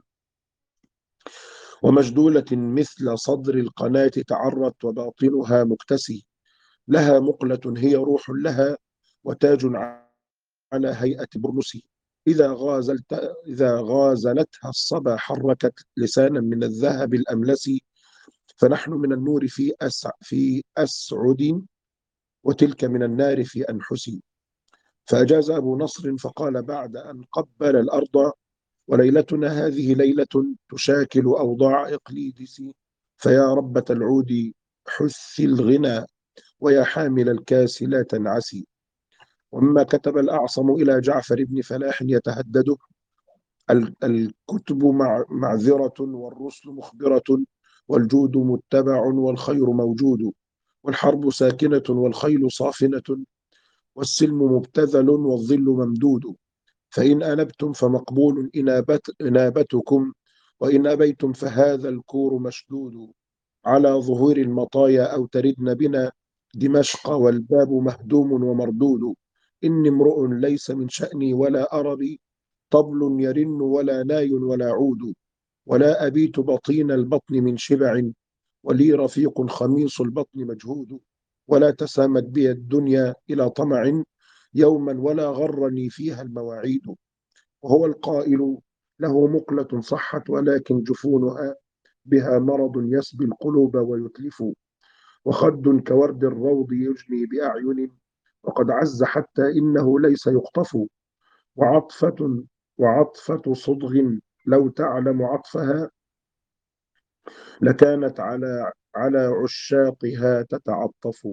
ومجدولة مثل صدر القناة تعرت وباطنها مكتسي، لها مقلة هي روح لها، وتاج على هيئة برنس، إذا غازلت إذا غازلتها الصبا حركت لسانا من الذهب الأملس، فنحن من النور في أسع في أسعد، وتلك من النار في أنحس. فأجاز أبو نصر فقال بعد أن قبل الأرض: وليلتنا هذه ليلة تشاكل أوضاع إقليدس، فيا ربة العود حث الغنى، ويا حامل الكاس لا تنعسي. ومما كتب الأعصم إلى جعفر بن فلاح يتهدده: الكتب معذرة والرسل مخبرة، والجود متبع والخير موجود، والحرب ساكنة والخيل صافنة، والسلم مبتذل والظل ممدود. فإن أنبتم فمقبول إنابت إنابتكم، وإن أبيتم فهذا الكور مشدود. على ظهور المطايا أو تردن بنا دمشق والباب مهدوم ومردود. إني امرؤ ليس من شأني ولا أربي، طبل يرن ولا ناي ولا عود. ولا أبيت بطين البطن من شبع، ولي رفيق خميص البطن مجهود. ولا تسامت بي الدنيا إلى طمع يوما، ولا غرني فيها المواعيد. وهو القائل له مقلة صحت، ولكن جفونها بها مرض يسبي القلوب ويتلف. وخد كورد الروض يجني بأعين، وقد عز حتى إنه ليس يقطف. وعطفة وعطفة صدغ لو تعلم عطفها، لكانت على على عشاقها تتعطف.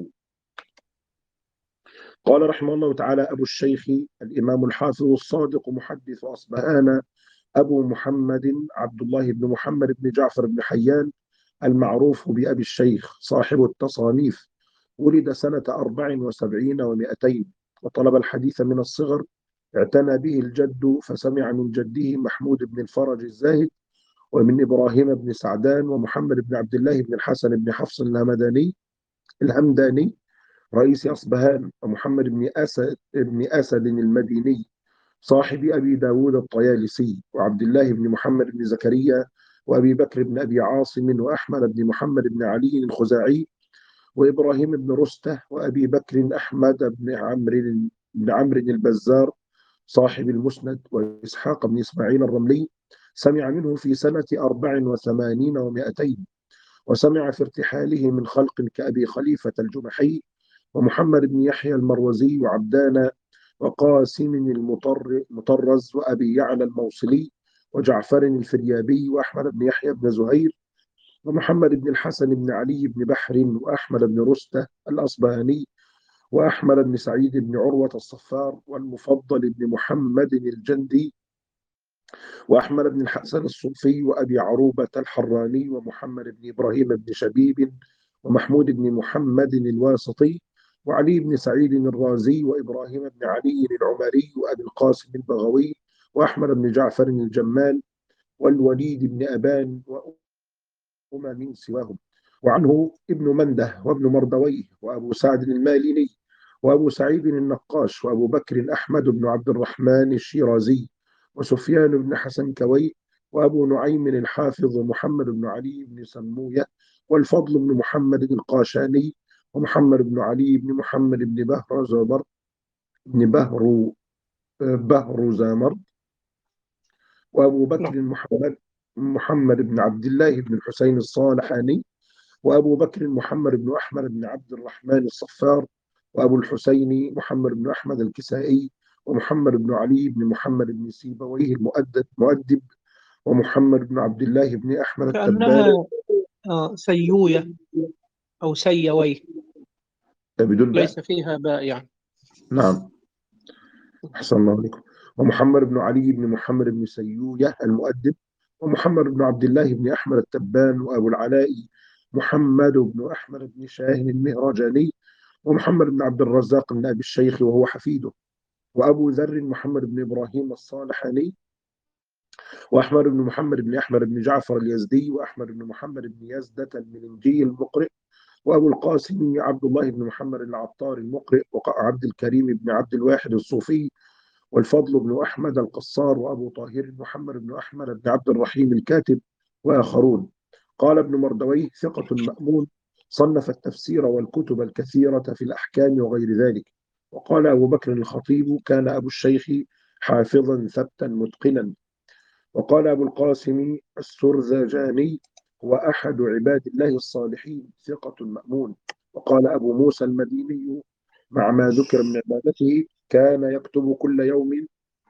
قال رحمه الله تعالى أبو الشيخ الإمام الحافظ الصادق محدث أصبهان أبو محمد عبد الله بن محمد بن جعفر بن حيان، المعروف بأبي الشيخ صاحب التصانيف. ولد سنة أربع وسبعين ومائتين، وطلب الحديث من الصغر. اعتنى به الجد فسمع من جده محمود بن الفرج الزاهد، ومن إبراهيم بن سعدان، ومحمد بن عبد الله بن الحسن بن حفص الهمداني الهمداني رئيس أصبهان، ومحمد بن أسد بن أسد المديني صاحب أبي داود الطيالسي، وعبد الله بن محمد بن زكريا، وأبي بكر بن أبي عاصم، وأحمد بن محمد بن علي الخزاعي، وإبراهيم بن رستة، وأبي بكر أحمد بن عمرو بن عمرو البزار صاحب المسند، وإسحاق بن إسماعيل الرملي. سمع منه في سنة أربع وثمانين ومائتين، وسمع في ارتحاله من خلق كأبي خليفة الجمحي، ومحمد بن يحيى المروزي، وعبدان، وقاسم المطرز، وأبي يعلى الموصلي، وجعفر الفريابي، وأحمد بن يحيى بن زهير، ومحمد بن الحسن بن علي بن بحر، وأحمد بن رستة الأصبهاني، وأحمد بن سعيد بن عروة الصفار، والمفضل بن محمد الجندي، وأحمد بن الحسن الصوفي، وأبي عروبة الحراني، ومحمد بن إبراهيم بن شبيب، ومحمود بن محمد الواسطي، وعلي بن سعيد الرازي، وإبراهيم بن علي العمري، وأبي القاسم البغوي، وأحمد بن جعفر الجمال، والوليد بن أبان، وأمم من سواهم. وعنه ابن منده، وابن مردويه، وأبو سعد الماليني، وأبو سعيد النقاش، وأبو بكر أحمد بن عبد الرحمن الشيرازي، وسفيان بن حسن كوي، وأبو نعيم الحافظ محمد بن علي بن سموية، والفضل بن محمد القاشاني، ومحمد بن علي بن محمد بن بهر زمر بن بهر بهر زامر، وأبو بكر محمد محمد بن عبد الله بن الحسين الصالحاني، وأبو بكر محمد بن أحمد بن عبد الرحمن الصفار، وأبو الحسين محمد بن أحمد الكسائي، ومحمد بن علي بن محمد بن سيبويه المؤدب مؤدب، ومحمد بن عبد الله بن أحمد التبان. كأنها آه، سيوية أو سيوي، بدون باء. ليس فيها باء يعني. نعم، أحسن الله عليكم. ومحمد بن علي بن محمد بن سيوية المؤدب، ومحمد بن عبد الله بن أحمد التبان، وأبو العلاء محمد بن أحمد بن شاهين المهرجاني، ومحمد بن عبد الرزاق بن أبي الشيخ وهو حفيده، وأبو ذر محمد بن إبراهيم الصالحاني، وأحمد بن محمد بن أحمد بن جعفر اليزدي، وأحمد بن محمد بن يزدة الملنجي المقرئ، وأبو القاسم عبد الله بن محمد العطار المقرئ، وعبد الكريم بن عبد الواحد الصوفي، والفضل بن أحمد القصار، وأبو طاهر محمد بن أحمد بن عبد الرحيم الكاتب، وآخرون. قال ابن مردويه ثقة مأمون، صنف التفسير والكتب الكثيرة في الأحكام وغير ذلك. وقال أبو بكر الخطيب كان أبو الشيخ حافظا ثبتا متقنا. وقال أبو القاسم السرزجاني هو أحد عباد الله الصالحين ثقة مأمون. وقال أبو موسى المديني مع ما ذكر من عبادته كان يكتب كل يوم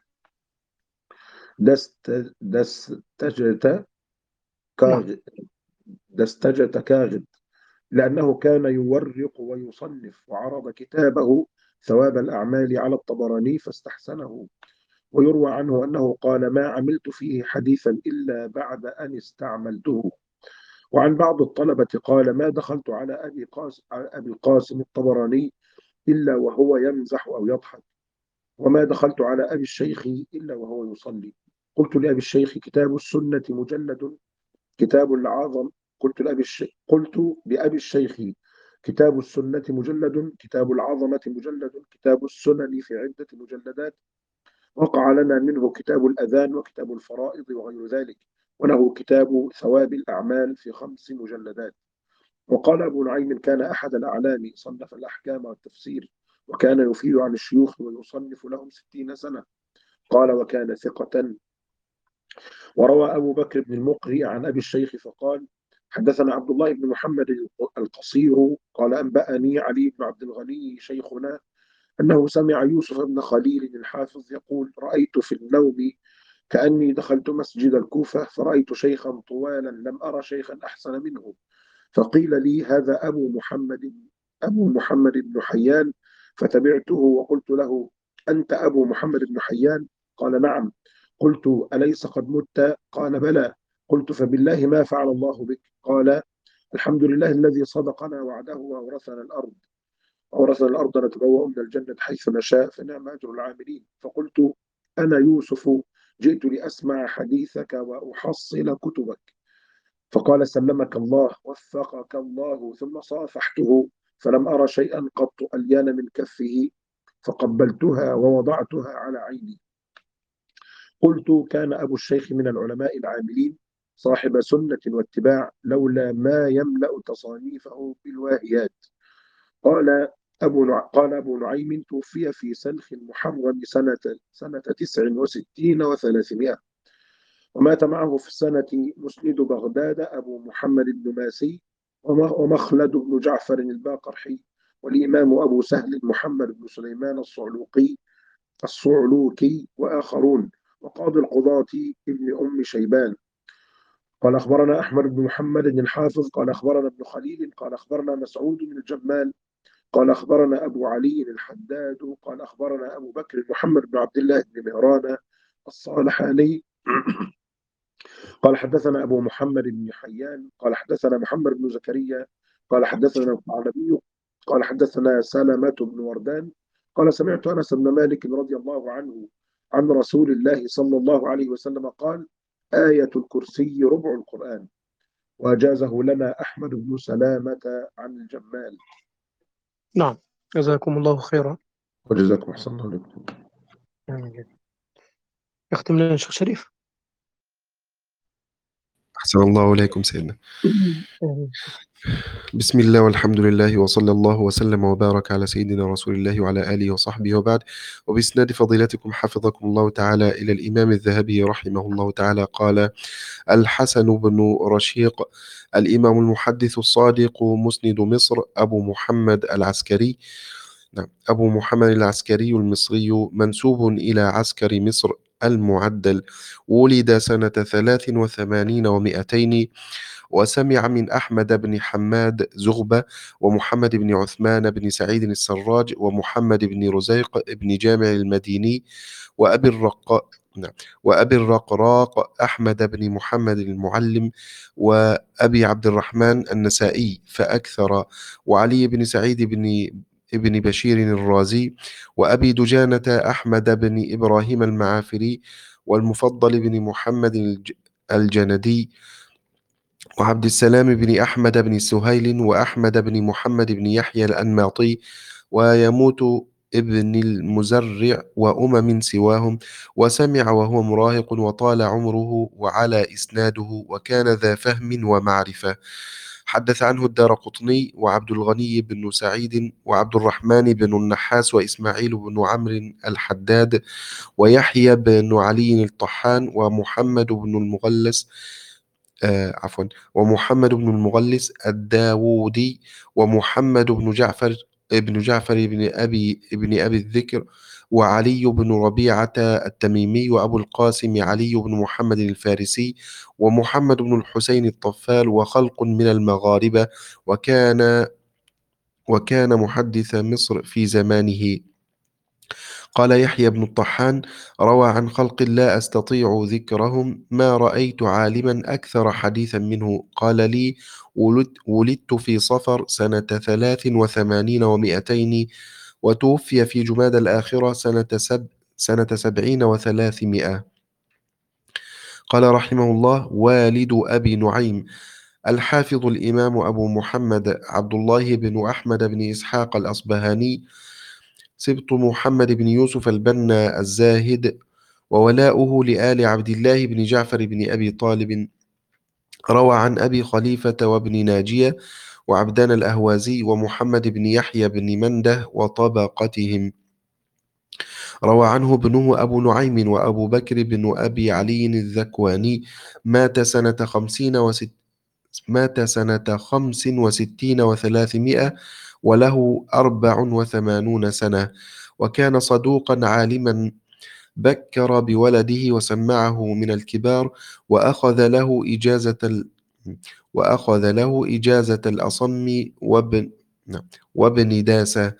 دست دستجة كاغد دستجة كاغد، لأنه كان يورق ويصنف، وعرض كتابه ثواب الأعمال على الطبراني فاستحسنه. ويروى عنه أنه قال ما عملت فيه حديثا إلا بعد أن استعملته. وعن بعض الطلبة قال: ما دخلت على أبي قاسم, على أبي القاسم الطبراني إلا وهو يمزح أو يضحك، وما دخلت على أبي الشيخ إلا وهو يصلي. قلت لأبي الشيخ: كتاب السنة مجلد كتاب العظم قلت لأبي الشيخ قلت لأبي الشيخ كتاب السنة مجلد، كتاب العظمة مجلد، كتاب السنن في عدة مجلدات، وقع لنا منه كتاب الأذان وكتاب الفرائض وغير ذلك، وله كتاب ثواب الأعمال في خمس مجلدات. وقال أبو نعيم: كان أحد الأعلام، صنف الأحكام والتفسير، وكان يفيد عن الشيوخ ويصنف لهم ستين سنة. قال: وكان ثقة. وروى أبو بكر بن المقري عن أبي الشيخ فقال: حدثنا عبد الله بن محمد القصير قال: أنبأني علي بن عبد الغني شيخنا أنه سمع يوسف بن خليل الحافظ يقول: رأيت في النوم كأني دخلت مسجد الكوفة فرأيت شيخا طوالا لم أرى شيخا أحسن منه، فقيل لي: هذا أبو محمد أبو محمد بن حيان، فتبعته وقلت له: أنت أبو محمد بن حيان؟ قال: نعم. قلت: أليس قد مت؟ قال: بلى. قلت: فبالله ما فعل الله بك؟ قال: الحمد لله الذي صدقنا وعده وأورثنا الأرض أورثنا الأرض نتبوأ من الجنة حيث نشاء فنعم أجر العاملين. فقلت: أنا يوسف، جئت لأسمع حديثك وأحصل كتبك. فقال: سلمك الله، وفقك الله. ثم صافحته فلم أرى شيئا قط ألين من كفه، فقبلتها ووضعتها على عيني. قلت: كان أبو الشيخ من العلماء العاملين صاحب سنة واتباع، لولا ما يملأ تصانيفه بالواهيات. قال أبو نع... قال أبو نعيم: توفي في سلخ المحرم سنة سنة تسع وستين وثلاثمائة، ومات معه في السنة مسند بغداد أبو محمد بن ماسي ومخلد بن جعفر الباقرحي، والإمام أبو سهل محمد بن سليمان الصعلوقي الصعلوكي وآخرون، وقاضي القضاة ابن أم شيبان. قال: أخبرنا أحمد بن محمد الحافظ قال: أخبرنا ابن خليل قال: أخبرنا مسعود بن الجمال قال: أخبرنا أبو علي الحداد قال: أخبرنا أبو بكر محمد بن عبد الله بن مهران الصالحاني قال: حدثنا أبو محمد بن حيان قال: حدثنا محمد بن زكريا قال: حدثنا الثعلبي قال: حدثنا سلمة بن وردان قال: سمعت أنس بن مالك رضي الله عنه عن رسول الله صلى الله عليه وسلم قال: آية الكرسي ربع القرآن. وأجازه لنا أحمد بن سلامة عن الجمال. نعم، جزاكم الله خيرا. وجزاكم أحسن الله عليكم. يختم لنا الشيخ شريف. أحسن الله إليكم سيدنا. بسم الله والحمد لله وصلى الله وسلم وبارك على سيدنا رسول الله وعلى آله وصحبه وبعد. وبإسناد فضيلتكم حفظكم الله تعالى إلى الإمام الذهبي رحمه الله تعالى قال: الحسن بن رشيق الإمام المحدث الصادق مسند مصر أبو محمد العسكري نعم أبو محمد العسكري المصري منسوب إلى عسكر مصر المعدل، ولد سنة ثلاث وثمانين ومئتين، وسمع من أحمد بن حماد زغبة ومحمد بن عثمان بن سعيد السراج ومحمد بن رزيق بن جامع المديني وأبي الرقاق نعم وأبي الرقراق أحمد بن محمد المعلم وأبي عبد الرحمن النسائي فأكثر، وعلي بن سعيد بن ابن بشير الرازي، وأبي دجانة أحمد بن إبراهيم المعافري، والمفضل بن محمد الجندي، وعبد السلام بن أحمد بن سهيل، وأحمد بن محمد بن يحيى الأنماطي، ويموت ابن المزرع وأمم سواهم، وسمع وهو مراهق وطال عمره وعلى إسناده وكان ذا فهم ومعرفة. حدث عنه الدارقطني وعبد الغني بن سعيد وعبد الرحمن بن النحاس وإسماعيل بن عمرو الحداد ويحيى بن علي الطحان ومحمد بن المغلس آه عفوا ومحمد بن المغلس الداوودي ومحمد بن جعفر ابن جعفر بن أبي ابن أبي الذكر وعلي بن ربيعة التميمي وأبو القاسم علي بن محمد الفارسي ومحمد بن الحسين الطفال وخلق من المغاربة، وكان وكان محدث مصر في زمانه. قال يحيى بن الطحان: روى عن خلق لا أستطيع ذكرهم ما رأيت عالما أكثر حديثا منه. قال لي: ولدت, ولدت في صفر سنة ثلاث وثمانين ومائتين، وتوفي في جماد الآخرة سنة, سب سنة سبعين وثلاثمائة. قال رحمه الله: والد أبي نعيم الحافظ الإمام أبو محمد عبد الله بن أحمد بن إسحاق الأصبهاني، سبط محمد بن يوسف البنا الزاهد، وولاؤه لآل عبد الله بن جعفر بن أبي طالب. روى عن أبي خليفة وابن ناجية وعبدان الأهوازي ومحمد بن يحيى بن منده وطبقتهم. روى عنه ابنه أبو نعيم وأبو بكر بن أبي علي الذكواني، مات سنة خمسين وست مات سنة خمس وستين وثلاثمائة وله أربع وثمانون سنة، وكان صدوقا عالما، بكر بولده وسمعه من الكبار، وأخذ له إجازة ال... وأخذ له إجازة الأصم وابن وابن داسة.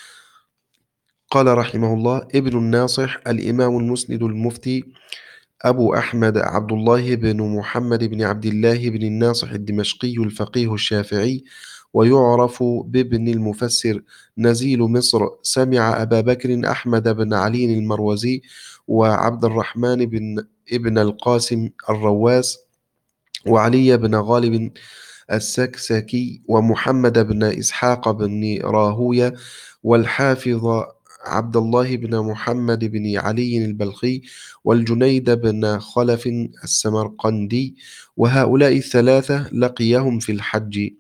قال رحمه الله: ابن الناصح الإمام المسند المفتي أبو أحمد عبد الله بن محمد بن عبد الله بن الناصح الدمشقي الفقيه الشافعي، ويعرف بابن المفسر، نزيل مصر، سمع أبا بكر أحمد بن علي المروزي وعبد الرحمن بن ابن القاسم الرواس وعلي بن غالب السكسكي ومحمد بن إسحاق بن راهوية والحافظ عبد الله بن محمد بن علي البلخي والجنيد بن خلف السمرقندي، وهؤلاء الثلاثة لقيهم في الحج.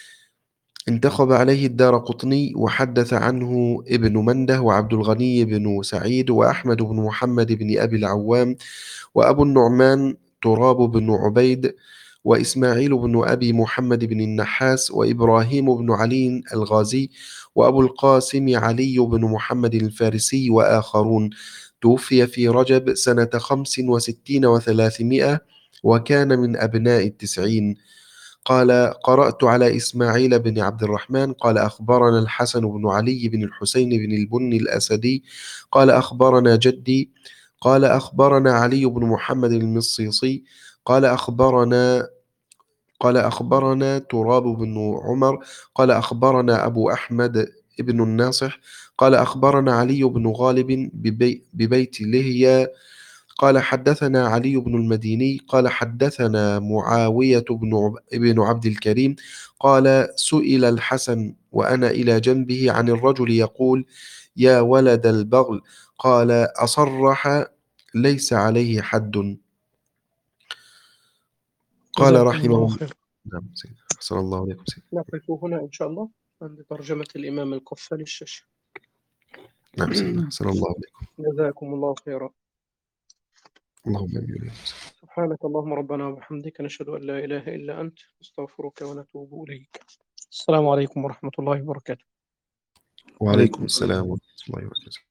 انتخب عليه الدارقطني وحدث عنه ابن منده وعبد الغني بن سعيد وأحمد بن محمد بن أبي العوام وأبو النعمان تراب بن عبيد وإسماعيل بن أبي محمد بن النحاس وإبراهيم بن علي الغازي وأبو القاسم علي بن محمد الفارسي وآخرون. توفي في رجب سنة خمس وستين وثلاثمائة وكان من أبناء التسعين. قال: قرأت على إسماعيل بن عبد الرحمن قال أخبرنا الحسن بن علي بن الحسين بن البني الأسدي قال أخبرنا جدي قال أخبرنا علي بن محمد المصيصي قال أخبرنا قال أخبرنا تراب بن عمر قال أخبرنا أبو أحمد ابن الناصح قال أخبرنا علي بن غالب ببي ببيت لهيا قال حدثنا علي بن المديني قال حدثنا معاوية بن عب... ابن عبد الكريم قال: سئل الحسن وأنا إلى جنبه عن الرجل يقول: يا ولد البغل، قال: أصرح ليس عليه حد. قال جزاكم رحمه الله الله. خير. نعم سيدي، أحسن الله عليكم سيدي. نقف هنا إن شاء الله عند ترجمة الإمام القفال الشاشي. نعم سيدي، أحسن الله عليكم. جزاكم الله خيرا. اللهم آمين. سبحانك اللهم ربنا وبحمدك، نشهد أن لا إله إلا أنت، نستغفرك ونتوب إليك. السلام عليكم ورحمة الله وبركاته. وعليكم السلام ورحمة الله وبركاته.